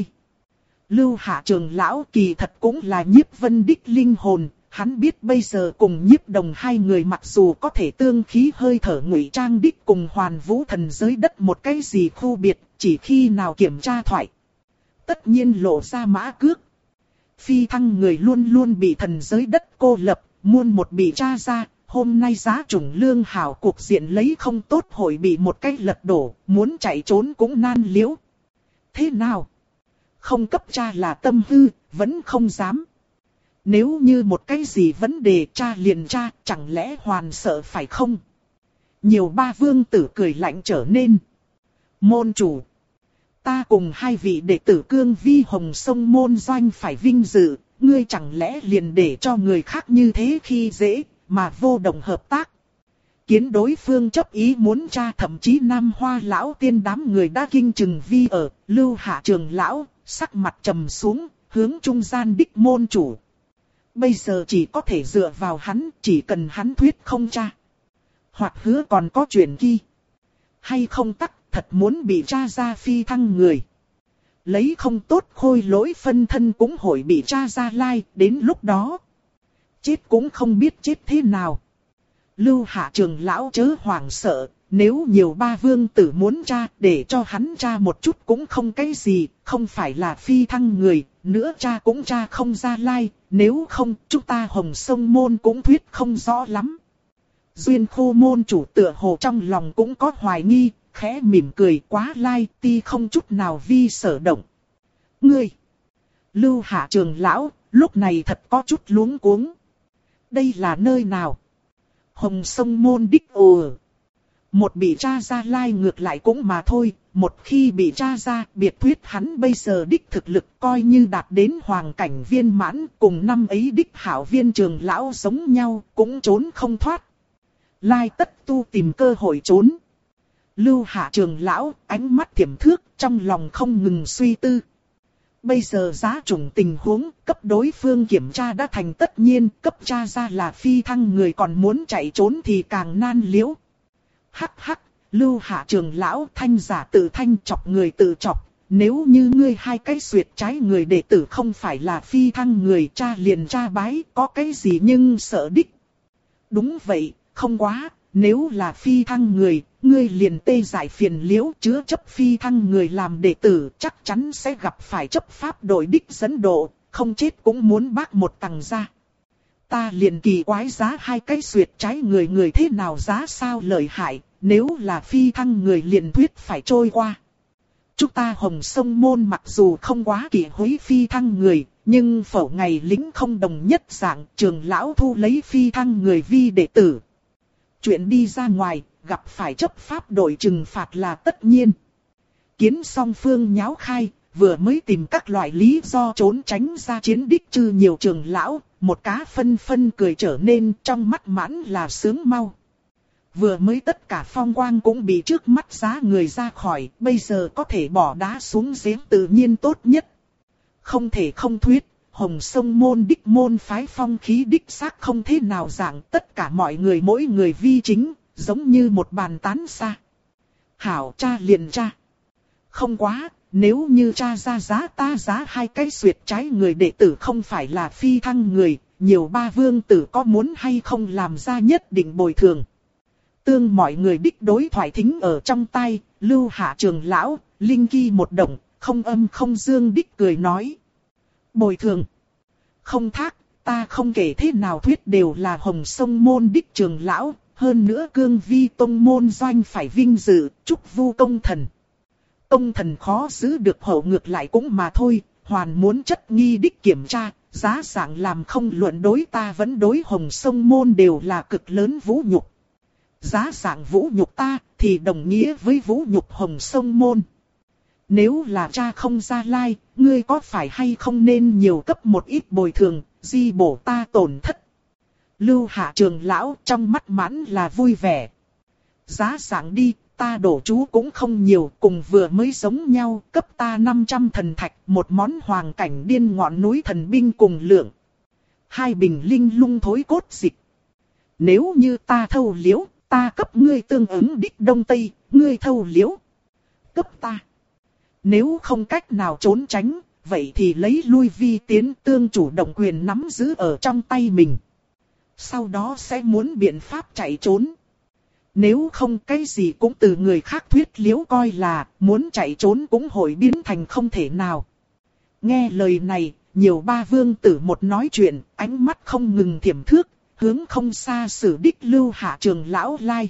Lưu Hạ Trường lão kỳ thật cũng là Nhiếp Vân đích linh hồn, hắn biết bây giờ cùng Nhiếp Đồng hai người mặc dù có thể tương khí hơi thở ngụy trang đích cùng Hoàn Vũ Thần Giới đất một cái gì khu biệt, chỉ khi nào kiểm tra thoại. Tất nhiên lộ ra mã cước. Phi thăng người luôn luôn bị thần giới đất cô lập, muôn một bị tra ra. Hôm nay giá chủng lương hảo cuộc diện lấy không tốt hội bị một cái lật đổ, muốn chạy trốn cũng nan liễu. Thế nào? Không cấp tra là tâm hư, vẫn không dám. Nếu như một cái gì vấn đề tra liền tra, chẳng lẽ hoàn sợ phải không? Nhiều ba vương tử cười lạnh trở nên. Môn chủ. Ta cùng hai vị đệ tử Cương Vi Hồng Sông môn doanh phải vinh dự, ngươi chẳng lẽ liền để cho người khác như thế khi dễ, mà vô động hợp tác. Kiến đối phương chấp ý muốn tra, thậm chí Nam Hoa lão tiên đám người đã kinh chừng vi ở, Lưu Hạ Trường lão, sắc mặt trầm xuống, hướng trung gian đích môn chủ. Bây giờ chỉ có thể dựa vào hắn, chỉ cần hắn thuyết không tra. Hoặc hứa còn có chuyện ghi. Hay không tắc, thật muốn bị tra ra phi thăng người. Lấy không tốt khôi lỗi phân thân cũng hội bị tra ra lai, đến lúc đó. Chết cũng không biết chết thế nào. Lưu Hạ Trường lão chớ hoảng sợ, nếu nhiều ba vương tử muốn tra, để cho hắn tra một chút cũng không cái gì, không phải là phi thăng người, nữa tra cũng tra không ra lai, nếu không chúng ta Hồng Sông môn cũng thuyết không rõ lắm. Duyên Khô môn chủ tựa hồ trong lòng cũng có hoài nghi, khẽ mỉm cười quá lai, ti không chút nào vi sở động. Ngươi! Lưu Hạ Trường lão, lúc này thật có chút luống cuống. Đây là nơi nào? Hồng Sông môn đích ồ. Một bị tra ra lai ngược lại cũng mà thôi, một khi bị tra ra biệt thuyết hắn bây giờ đích thực lực coi như đạt đến hoàng cảnh viên mãn, cùng năm ấy đích hảo viên Trường lão giống nhau, cũng trốn không thoát. Lai tất tu tìm cơ hội trốn. Lưu Hạ Trường lão, ánh mắt thiểm thước, trong lòng không ngừng suy tư. Bây giờ giá chủng tình huống, cấp đối phương kiểm tra đã thành tất nhiên, cấp tra ra là phi thăng người còn muốn chạy trốn thì càng nan liễu. Hắc hắc, Lưu Hạ Trường lão, thanh giả tự thanh, chọc người tự chọc. Nếu như ngươi hai cái xuyệt trái người đệ tử không phải là phi thăng người, cha liền cha bái, có cái gì nhưng sợ đích. Đúng vậy, không quá, nếu là phi thăng người, ngươi liền tê giải phiền liễu, chứa chấp phi thăng người làm đệ tử, chắc chắn sẽ gặp phải chấp pháp đội đích dẫn độ, không chết cũng muốn bác một tầng ra. Ta liền kỳ quái giá hai cái xuyệt trái người người thế nào giá sao lợi hại, nếu là phi thăng người liền thuyết phải trôi qua. Chúng ta Hồng Sông môn mặc dù không quá kỳ hối phi thăng người, nhưng phổ ngày lính không đồng nhất dạng, Trường lão thu lấy phi thăng người vi đệ tử. Chuyện đi ra ngoài, gặp phải chấp pháp đội trừng phạt là tất nhiên. Kiến song phương nháo khai, vừa mới tìm các loại lý do trốn tránh ra chiến đích trừ nhiều trưởng lão, một cá phân phân cười trở nên trong mắt mãn là sướng mau. Vừa mới tất cả phong quang cũng bị trước mắt giá người ra khỏi, bây giờ có thể bỏ đá xuống giếng tự nhiên tốt nhất. Không thể không thuyết, Hồng Sông môn đích môn phái phong khí đích xác không thế nào dạng, tất cả mọi người mỗi người vi chính, giống như một bàn tán xa. Hảo cha liền cha. Không quá, nếu như cha ra giá ta giá hai cái xuyệt trái người đệ tử không phải là phi thăng người, nhiều ba vương tử có muốn hay không làm ra nhất định bồi thường. Tương mọi người đích đối thoại thính ở trong tay, Lưu Hạ trưởng lão, Linh Kỳ một động, không âm không dương đích cười nói. Bồi thường. Không thác, ta không kể thế nào thuyết đều là Hồng Sông môn đích trưởng lão, hơn nữa cương vi tông môn doanh phải vinh dự, chúc vu công thần. Công thần khó giữ được hậu ngược lại cũng mà thôi, hoàn muốn chất nghi đích kiểm tra, giá dạng làm không luận đối ta vẫn đối Hồng Sông môn đều là cực lớn vũ nhục. Giá dạng vũ nhục ta thì đồng nghĩa với vũ nhục Hồng Sông môn. Nếu là cha không ra lai, ngươi có phải hay không nên nhiều cấp một ít bồi thường, di bổ ta tổn thất. Lưu Hạ trưởng lão trong mắt mãn là vui vẻ. Giá dạng đi, ta đổ chú cũng không nhiều, cùng vừa mới giống nhau, cấp ta năm trăm thần thạch, một món hoàng cảnh điên ngọn núi thần binh cùng lượng. Hai bình linh lung thối cốt dịch. Nếu như ta thâu liễu, ta cấp ngươi tương ứng đích đông tây, ngươi thâu liễu. Cấp ta. Nếu không cách nào trốn tránh, vậy thì lấy lui vi tiến tương chủ động quyền nắm giữ ở trong tay mình. Sau đó sẽ muốn biện pháp chạy trốn. Nếu không cái gì cũng từ người khác thuyết liễu coi là muốn chạy trốn cũng hội biến thành không thể nào. Nghe lời này, nhiều ba vương tử một nói chuyện, ánh mắt không ngừng thiểm thước, hướng không xa sử đích Lưu Hạ trưởng lão lai.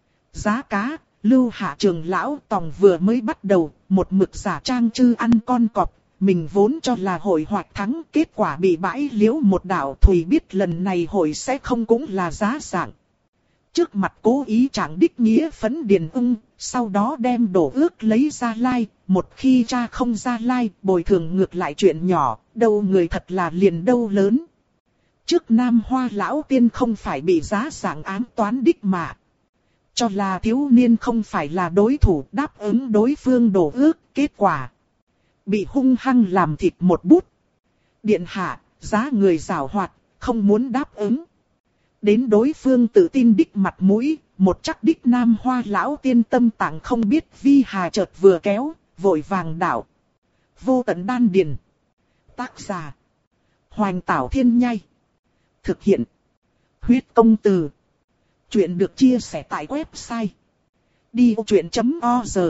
Giá cá, Lưu Hạ trưởng lão tòng vừa mới bắt đầu, một mực giả trang chư ăn con cọp, mình vốn cho là hội hoạt thắng, kết quả bị bãi liễu một đạo thùy biết lần này hội sẽ không cũng là giá dạng. Trước mặt cố ý chẳng đích nghĩa phấn điền ưng, sau đó đem đổ ước lấy ra lai, một khi cha không ra lai, bồi thường ngược lại chuyện nhỏ, đâu người thật là liền đâu lớn. Trước Nam Hoa lão tiên không phải bị giá dạng ám toán đích mà. Cho là thiếu niên không phải là đối thủ đáp ứng đối phương đổ ước, kết quả bị hung hăng làm thịt một bút. Điện hạ, giá người giảo hoạt, không muốn đáp ứng. Đến đối phương tự tin đích mặt mũi, một chắc đích Nam Hoa lão tiên tâm tạng không biết vi hà chợt vừa kéo, vội vàng đảo. Vô tận đan điền. Tác giả. Hoành Tảo Thiên Nhai. Thực hiện. Huyết công từ. Chuyện được chia sẻ tại website. đi ô chuyện chấm org.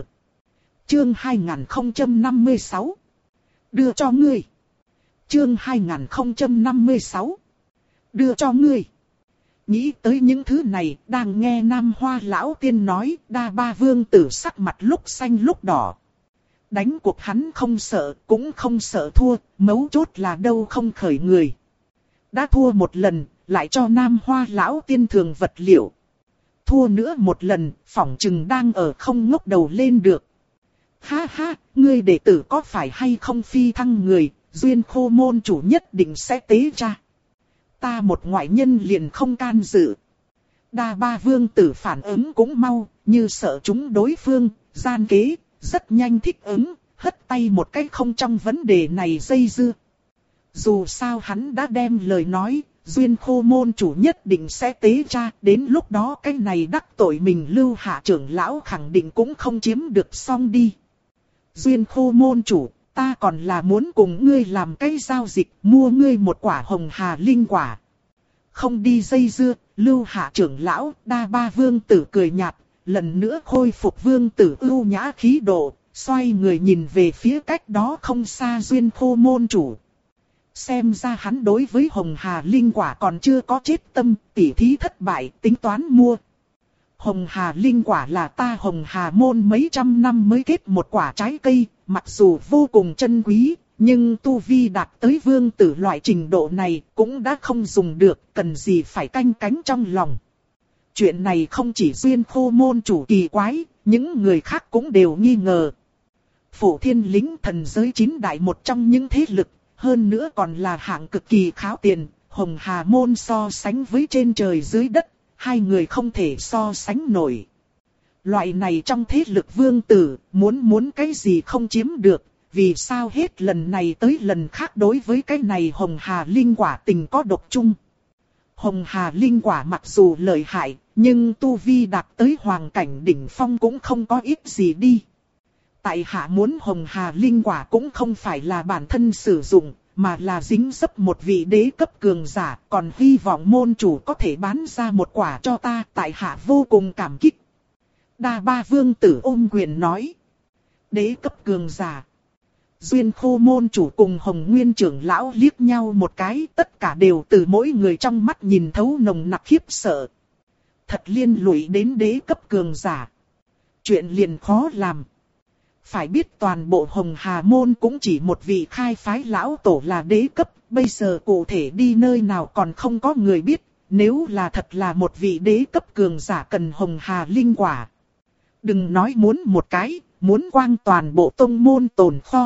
Chương hai nghìn không trăm năm mươi sáu. Đưa cho ngươi. Chương hai nghìn không trăm năm mươi sáu. Đưa cho ngươi. Nghĩ tới những thứ này, đang nghe Nam Hoa lão tiên nói, đa ba vương tử sắc mặt lúc xanh lúc đỏ. Đánh cuộc hắn không sợ, cũng không sợ thua, mấu chốt là đâu không khởi người. Đã thua một lần, lại cho Nam Hoa lão tiên thường vật liệu. Thua nữa một lần, phỏng chừng đang ở không ngóc đầu lên được. Ha ha, ngươi đệ tử có phải hay không phi thăng người, duyên khô môn chủ nhất định sẽ tế ra. Ta một ngoại nhân liền không can dự. Đa ba vương tử phản ứng cũng mau, như sợ chúng đối phương, gian kế, rất nhanh thích ứng, hất tay một cái không trong vấn đề này dây dưa. Dù sao hắn đã đem lời nói, duyên khô môn chủ nhất định sẽ tế ra, đến lúc đó cái này đắc tội mình Lưu Hạ trưởng lão khẳng định cũng không chiếm được xong đi. Duyên khô môn chủ, ta còn là muốn cùng ngươi làm cái giao dịch, mua ngươi một quả hồng hà linh quả. Không đi dây dưa, Lưu Hạ trưởng lão, đa ba vương tử cười nhạt, lần nữa khôi phục vương tử ưu nhã khí độ, xoay người nhìn về phía cách đó không xa duyên khô môn chủ. Xem ra hắn đối với hồng hà linh quả còn chưa có chết tâm, tỉ thí thất bại, tính toán mua. Hồng hà linh quả là ta hồng hà môn mấy trăm năm mới kết một quả trái cây, mặc dù vô cùng chân quý, nhưng tu vi đạt tới vương tử loại trình độ này cũng đã không dùng được, cần gì phải canh cánh trong lòng. Chuyện này không chỉ Duyên Khô môn chủ kỳ quái, những người khác cũng đều nghi ngờ. Phổ Thiên lính thần giới chín đại một trong những thế lực, hơn nữa còn là hạng cực kỳ kháo tiền, Hồng Hà môn so sánh với trên trời dưới đất, hai người không thể so sánh nổi. Loại này trong thế lực vương tử, muốn muốn cái gì không chiếm được, vì sao hết lần này tới lần khác đối với cái này Hồng Hà linh quả tình có độc chung. Hồng Hà linh quả mặc dù lợi hại, nhưng tu vi đạt tới hoàng cảnh đỉnh phong cũng không có ít gì đi. Tại hạ muốn Hồng Hà linh quả cũng không phải là bản thân sử dụng, mà là dính dấp một vị đế cấp cường giả, còn hy vọng môn chủ có thể bán ra một quả cho ta, tại hạ vô cùng cảm kích. Đa Ba vương tử ôm quyền nói. Đế cấp cường giả. Duyên Khô môn chủ cùng Hồng Nguyên trưởng lão liếc nhau một cái, tất cả đều từ mỗi người trong mắt nhìn thấu nồng nặc khiếp sợ. Thật liên lụy đến đế cấp cường giả. Chuyện liền khó làm. Phải biết toàn bộ Hồng Hà môn cũng chỉ một vị khai phái lão tổ là đế cấp, bây giờ cụ thể đi nơi nào còn không có người biết, nếu là thật là một vị đế cấp cường giả cần Hồng Hà linh quả. Đừng nói muốn một cái, muốn quang toàn bộ tông môn tồn kho.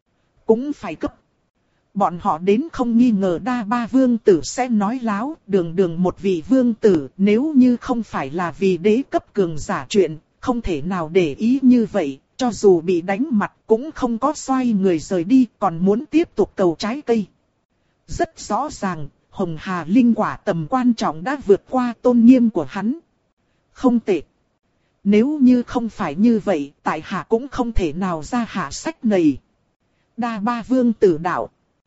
Cũng phải cấp. Bọn họ đến không nghi ngờ Đa Ba vương tử sẽ nói láo, đường đường một vị vương tử, nếu như không phải là vì đế cấp cường giả chuyện, không thể nào để ý như vậy, cho dù bị đánh mặt cũng không có xoay người rời đi, còn muốn tiếp tục cầu trái cây. Rất rõ ràng, Hồng Hà linh quả tầm quan trọng đã vượt qua tôn nghiêm của hắn. Không tệ. Nếu như không phải như vậy, tại hạ cũng không thể nào ra hạ sách này. Đa Ba vương tử đạo.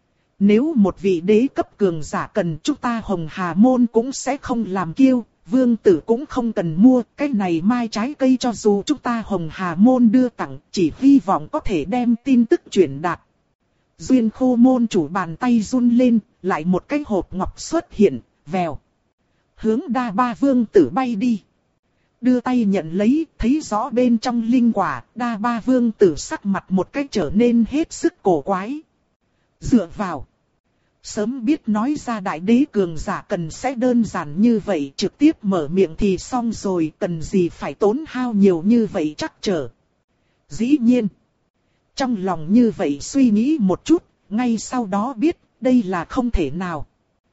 Nếu một vị đế cấp cường giả cần chúng ta Hồng Hà môn cũng sẽ không làm kiêu, vương tử cũng không cần mua, cái này mai trái cây cho dù chúng ta Hồng Hà môn đưa tặng, chỉ hy vọng có thể đem tin tức truyền đạt. Duyên Khô môn chủ bàn tay run lên, lại một cái hộp ngọc xuất hiện, vèo. Hướng Đa Ba vương tử bay đi. Đưa tay nhận lấy, thấy rõ bên trong linh quả, Đa Ba vương tử sắc mặt một cách trở nên hết sức cổ quái. Dựa vào. Sớm biết nói ra đại đế cường giả cần sẽ đơn giản như vậy, trực tiếp mở miệng thì xong rồi, cần gì phải tốn hao nhiều như vậy chắc trở. Dĩ nhiên. Trong lòng như vậy suy nghĩ một chút, ngay sau đó biết, đây là không thể nào.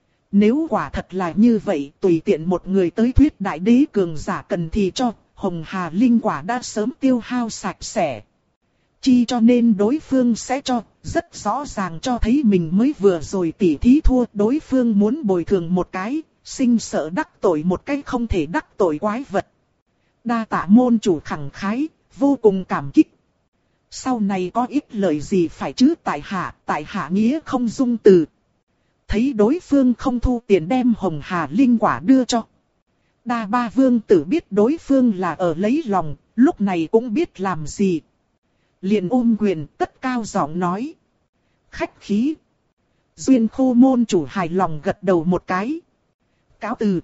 Nếu quả thật là như vậy, tùy tiện một người tới thuyết đại đế cường giả cần thì cho, Hồng Hà linh quả đã sớm tiêu hao sạch sẽ. Chi cho nên đối phương sẽ cho, rất rõ ràng cho thấy mình mới vừa rồi tỉ thí thua, đối phương muốn bồi thường một cái, sinh sợ đắc tội một cái không thể đắc tội quái vật. Đa tạ môn chủ khẳng khái, vô cùng cảm kích. Sau này có ít lời gì phải chứ tại hạ, tại hạ nghĩa không dung từ. Thấy đối phương không thu tiền đem Hồng Hà linh quả đưa cho. Đa Ba vương tử biết đối phương là ở lấy lòng, lúc này cũng biết làm gì. Liền ôm quyền tất cao giọng nói. Khách khí. Duyên Khô môn chủ hài lòng gật đầu một cái. Cáo từ.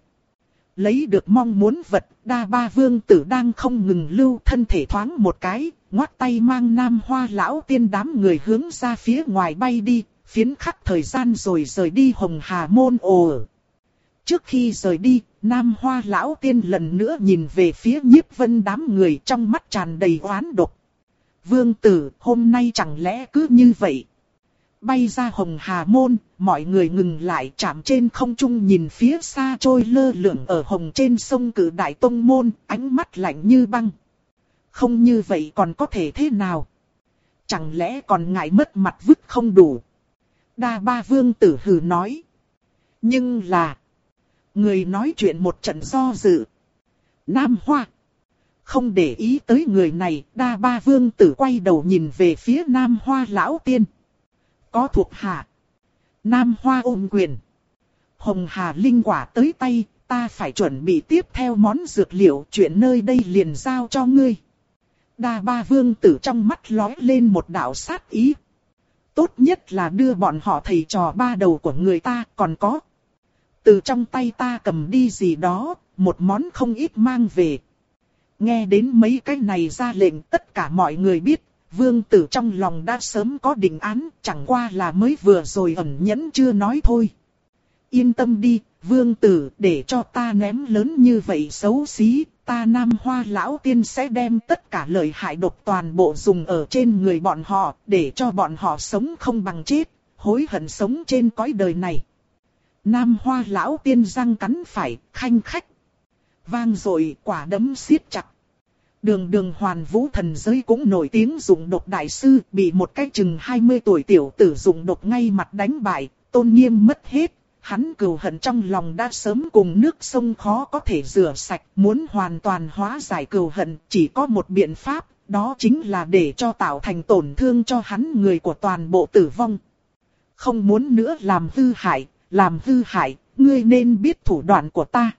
Lấy được mong muốn vật, Đa Ba vương tử đang không ngừng lưu thân thể thoáng một cái, ngoắt tay mang Nam Hoa lão tiên đám người hướng ra phía ngoài bay đi, phiến khắc thời gian rồi rời đi Hồng Hà môn ồ. Trước khi rời đi, Nam Hoa lão tiên lần nữa nhìn về phía Nhiếp Vân đám người trong mắt tràn đầy oán độc. Vương tử, hôm nay chẳng lẽ cứ như vậy? Bay ra Hồng Hà môn, mọi người ngừng lại chạm trên không trung nhìn phía xa trôi lơ lửng ở hồng trên sông Cử Đại Tông môn, ánh mắt lạnh như băng. Không như vậy còn có thể thế nào? Chẳng lẽ còn ngại mất mặt vứt không đủ? Đa Ba vương tử hừ nói. Nhưng là... Người nói chuyện một trận do dự. Nam Hoa. Không để ý tới người này, Đa Ba vương tử quay đầu nhìn về phía Nam Hoa lão tiên. Có thuộc hạ. Nam Hoa ôm quyền. Hồng Hà linh quả tới tay, ta phải chuẩn bị tiếp theo món dược liệu, chuyện nơi đây liền giao cho ngươi. Đa Ba vương tử trong mắt lóe lên một đạo sát ý. Tốt nhất là đưa bọn họ thầy trò ba đầu của người ta, còn có. Từ trong tay ta cầm đi gì đó, một món không ít mang về. Nghe đến mấy cái này ra lệnh, tất cả mọi người biết, vương tử trong lòng đã sớm có định án, chẳng qua là mới vừa rồi ẩn nhẫn chưa nói thôi. Yên tâm đi, Vương tử, để cho ta ném lớn như vậy xấu xí, ta Nam Hoa lão tiên sẽ đem tất cả lợi hại độc toàn bộ dùng ở trên người bọn họ, để cho bọn họ sống không bằng chết, hối hận sống trên cõi đời này. Nam Hoa lão tiên răng cắn phải, khanh khách. Vang dội, quả đấm siết chặt. Đường đường Hoàn Vũ thần giới cũng nổi tiếng dụng độc đại sư, bị một cái chừng hai mươi tuổi tiểu tử dụng độc ngay mặt đánh bại, tôn nghiêm mất hết. Hắn cừu hận trong lòng đã sớm cùng nước sông khó có thể rửa sạch, muốn hoàn toàn hóa giải cừu hận chỉ có một biện pháp, đó chính là để cho tạo thành tổn thương cho hắn người của toàn bộ tử vong. Không muốn nữa làm hư hại, làm hư hại, ngươi nên biết thủ đoạn của ta.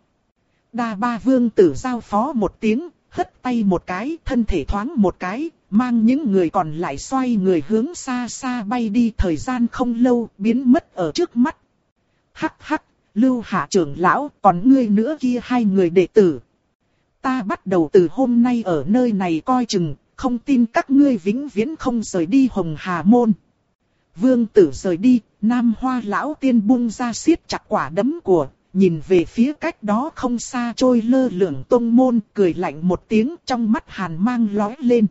Đa Ba Vương tử giao phó một tiếng, hất tay một cái, thân thể thoáng một cái, mang những người còn lại xoay người hướng xa xa bay đi, thời gian không lâu biến mất ở trước mắt. Hắc hắc, Lưu Hạ trưởng lão, còn ngươi nữa kia hai người đệ tử. Ta bắt đầu từ hôm nay ở nơi này coi chừng, không tin các ngươi vĩnh viễn không rời đi Hồng Hà Môn. Vương tử rời đi, Nam Hoa lão tiên buông ra siết chặt quả đấm của, nhìn về phía cách đó không xa trôi lơ lửng tông môn, cười lạnh một tiếng, trong mắt hàn mang lóe lên.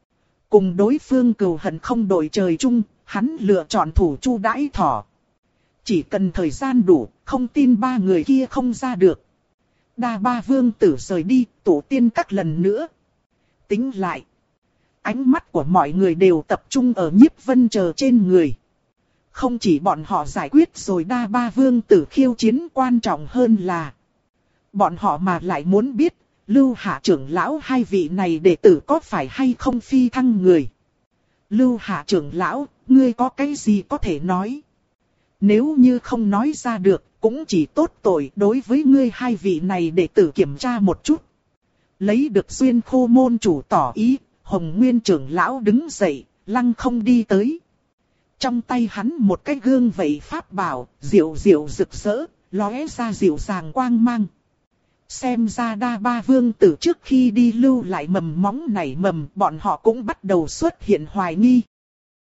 Cùng đối phương cừu hận không đội trời chung, hắn lựa chọn thủ chu đãi thỏ. Chỉ cần thời gian đủ, không tin ba người kia không ra được. Đa Ba Vương tử rời đi, tổ tiên các lần nữa. Tính lại. Ánh mắt của mọi người đều tập trung ở Nhiếp Vân Chờ trên người. Không chỉ bọn họ giải quyết rồi Đa Ba Vương tử khiêu chiến, quan trọng hơn là bọn họ mà lại muốn biết, Lưu Hạ trưởng lão hai vị này đệ tử có phải hay không phi thăng người. Lưu Hạ trưởng lão, ngươi có cái gì có thể nói? Nếu như không nói ra được, cũng chỉ tốt tội đối với ngươi hai vị này đệ tử kiểm tra một chút. Lấy được Duyên Khô môn chủ tỏ ý, Hồng Nguyên trưởng lão đứng dậy, lăng không đi tới. Trong tay hắn một cái gương vậy pháp bảo, diệu diệu rực rỡ, lóe ra dịu dàng quang mang. Xem ra Đa Ba Vương tử trước khi đi lưu lại mầm móng nảy mầm, bọn họ cũng bắt đầu xuất hiện hoài nghi.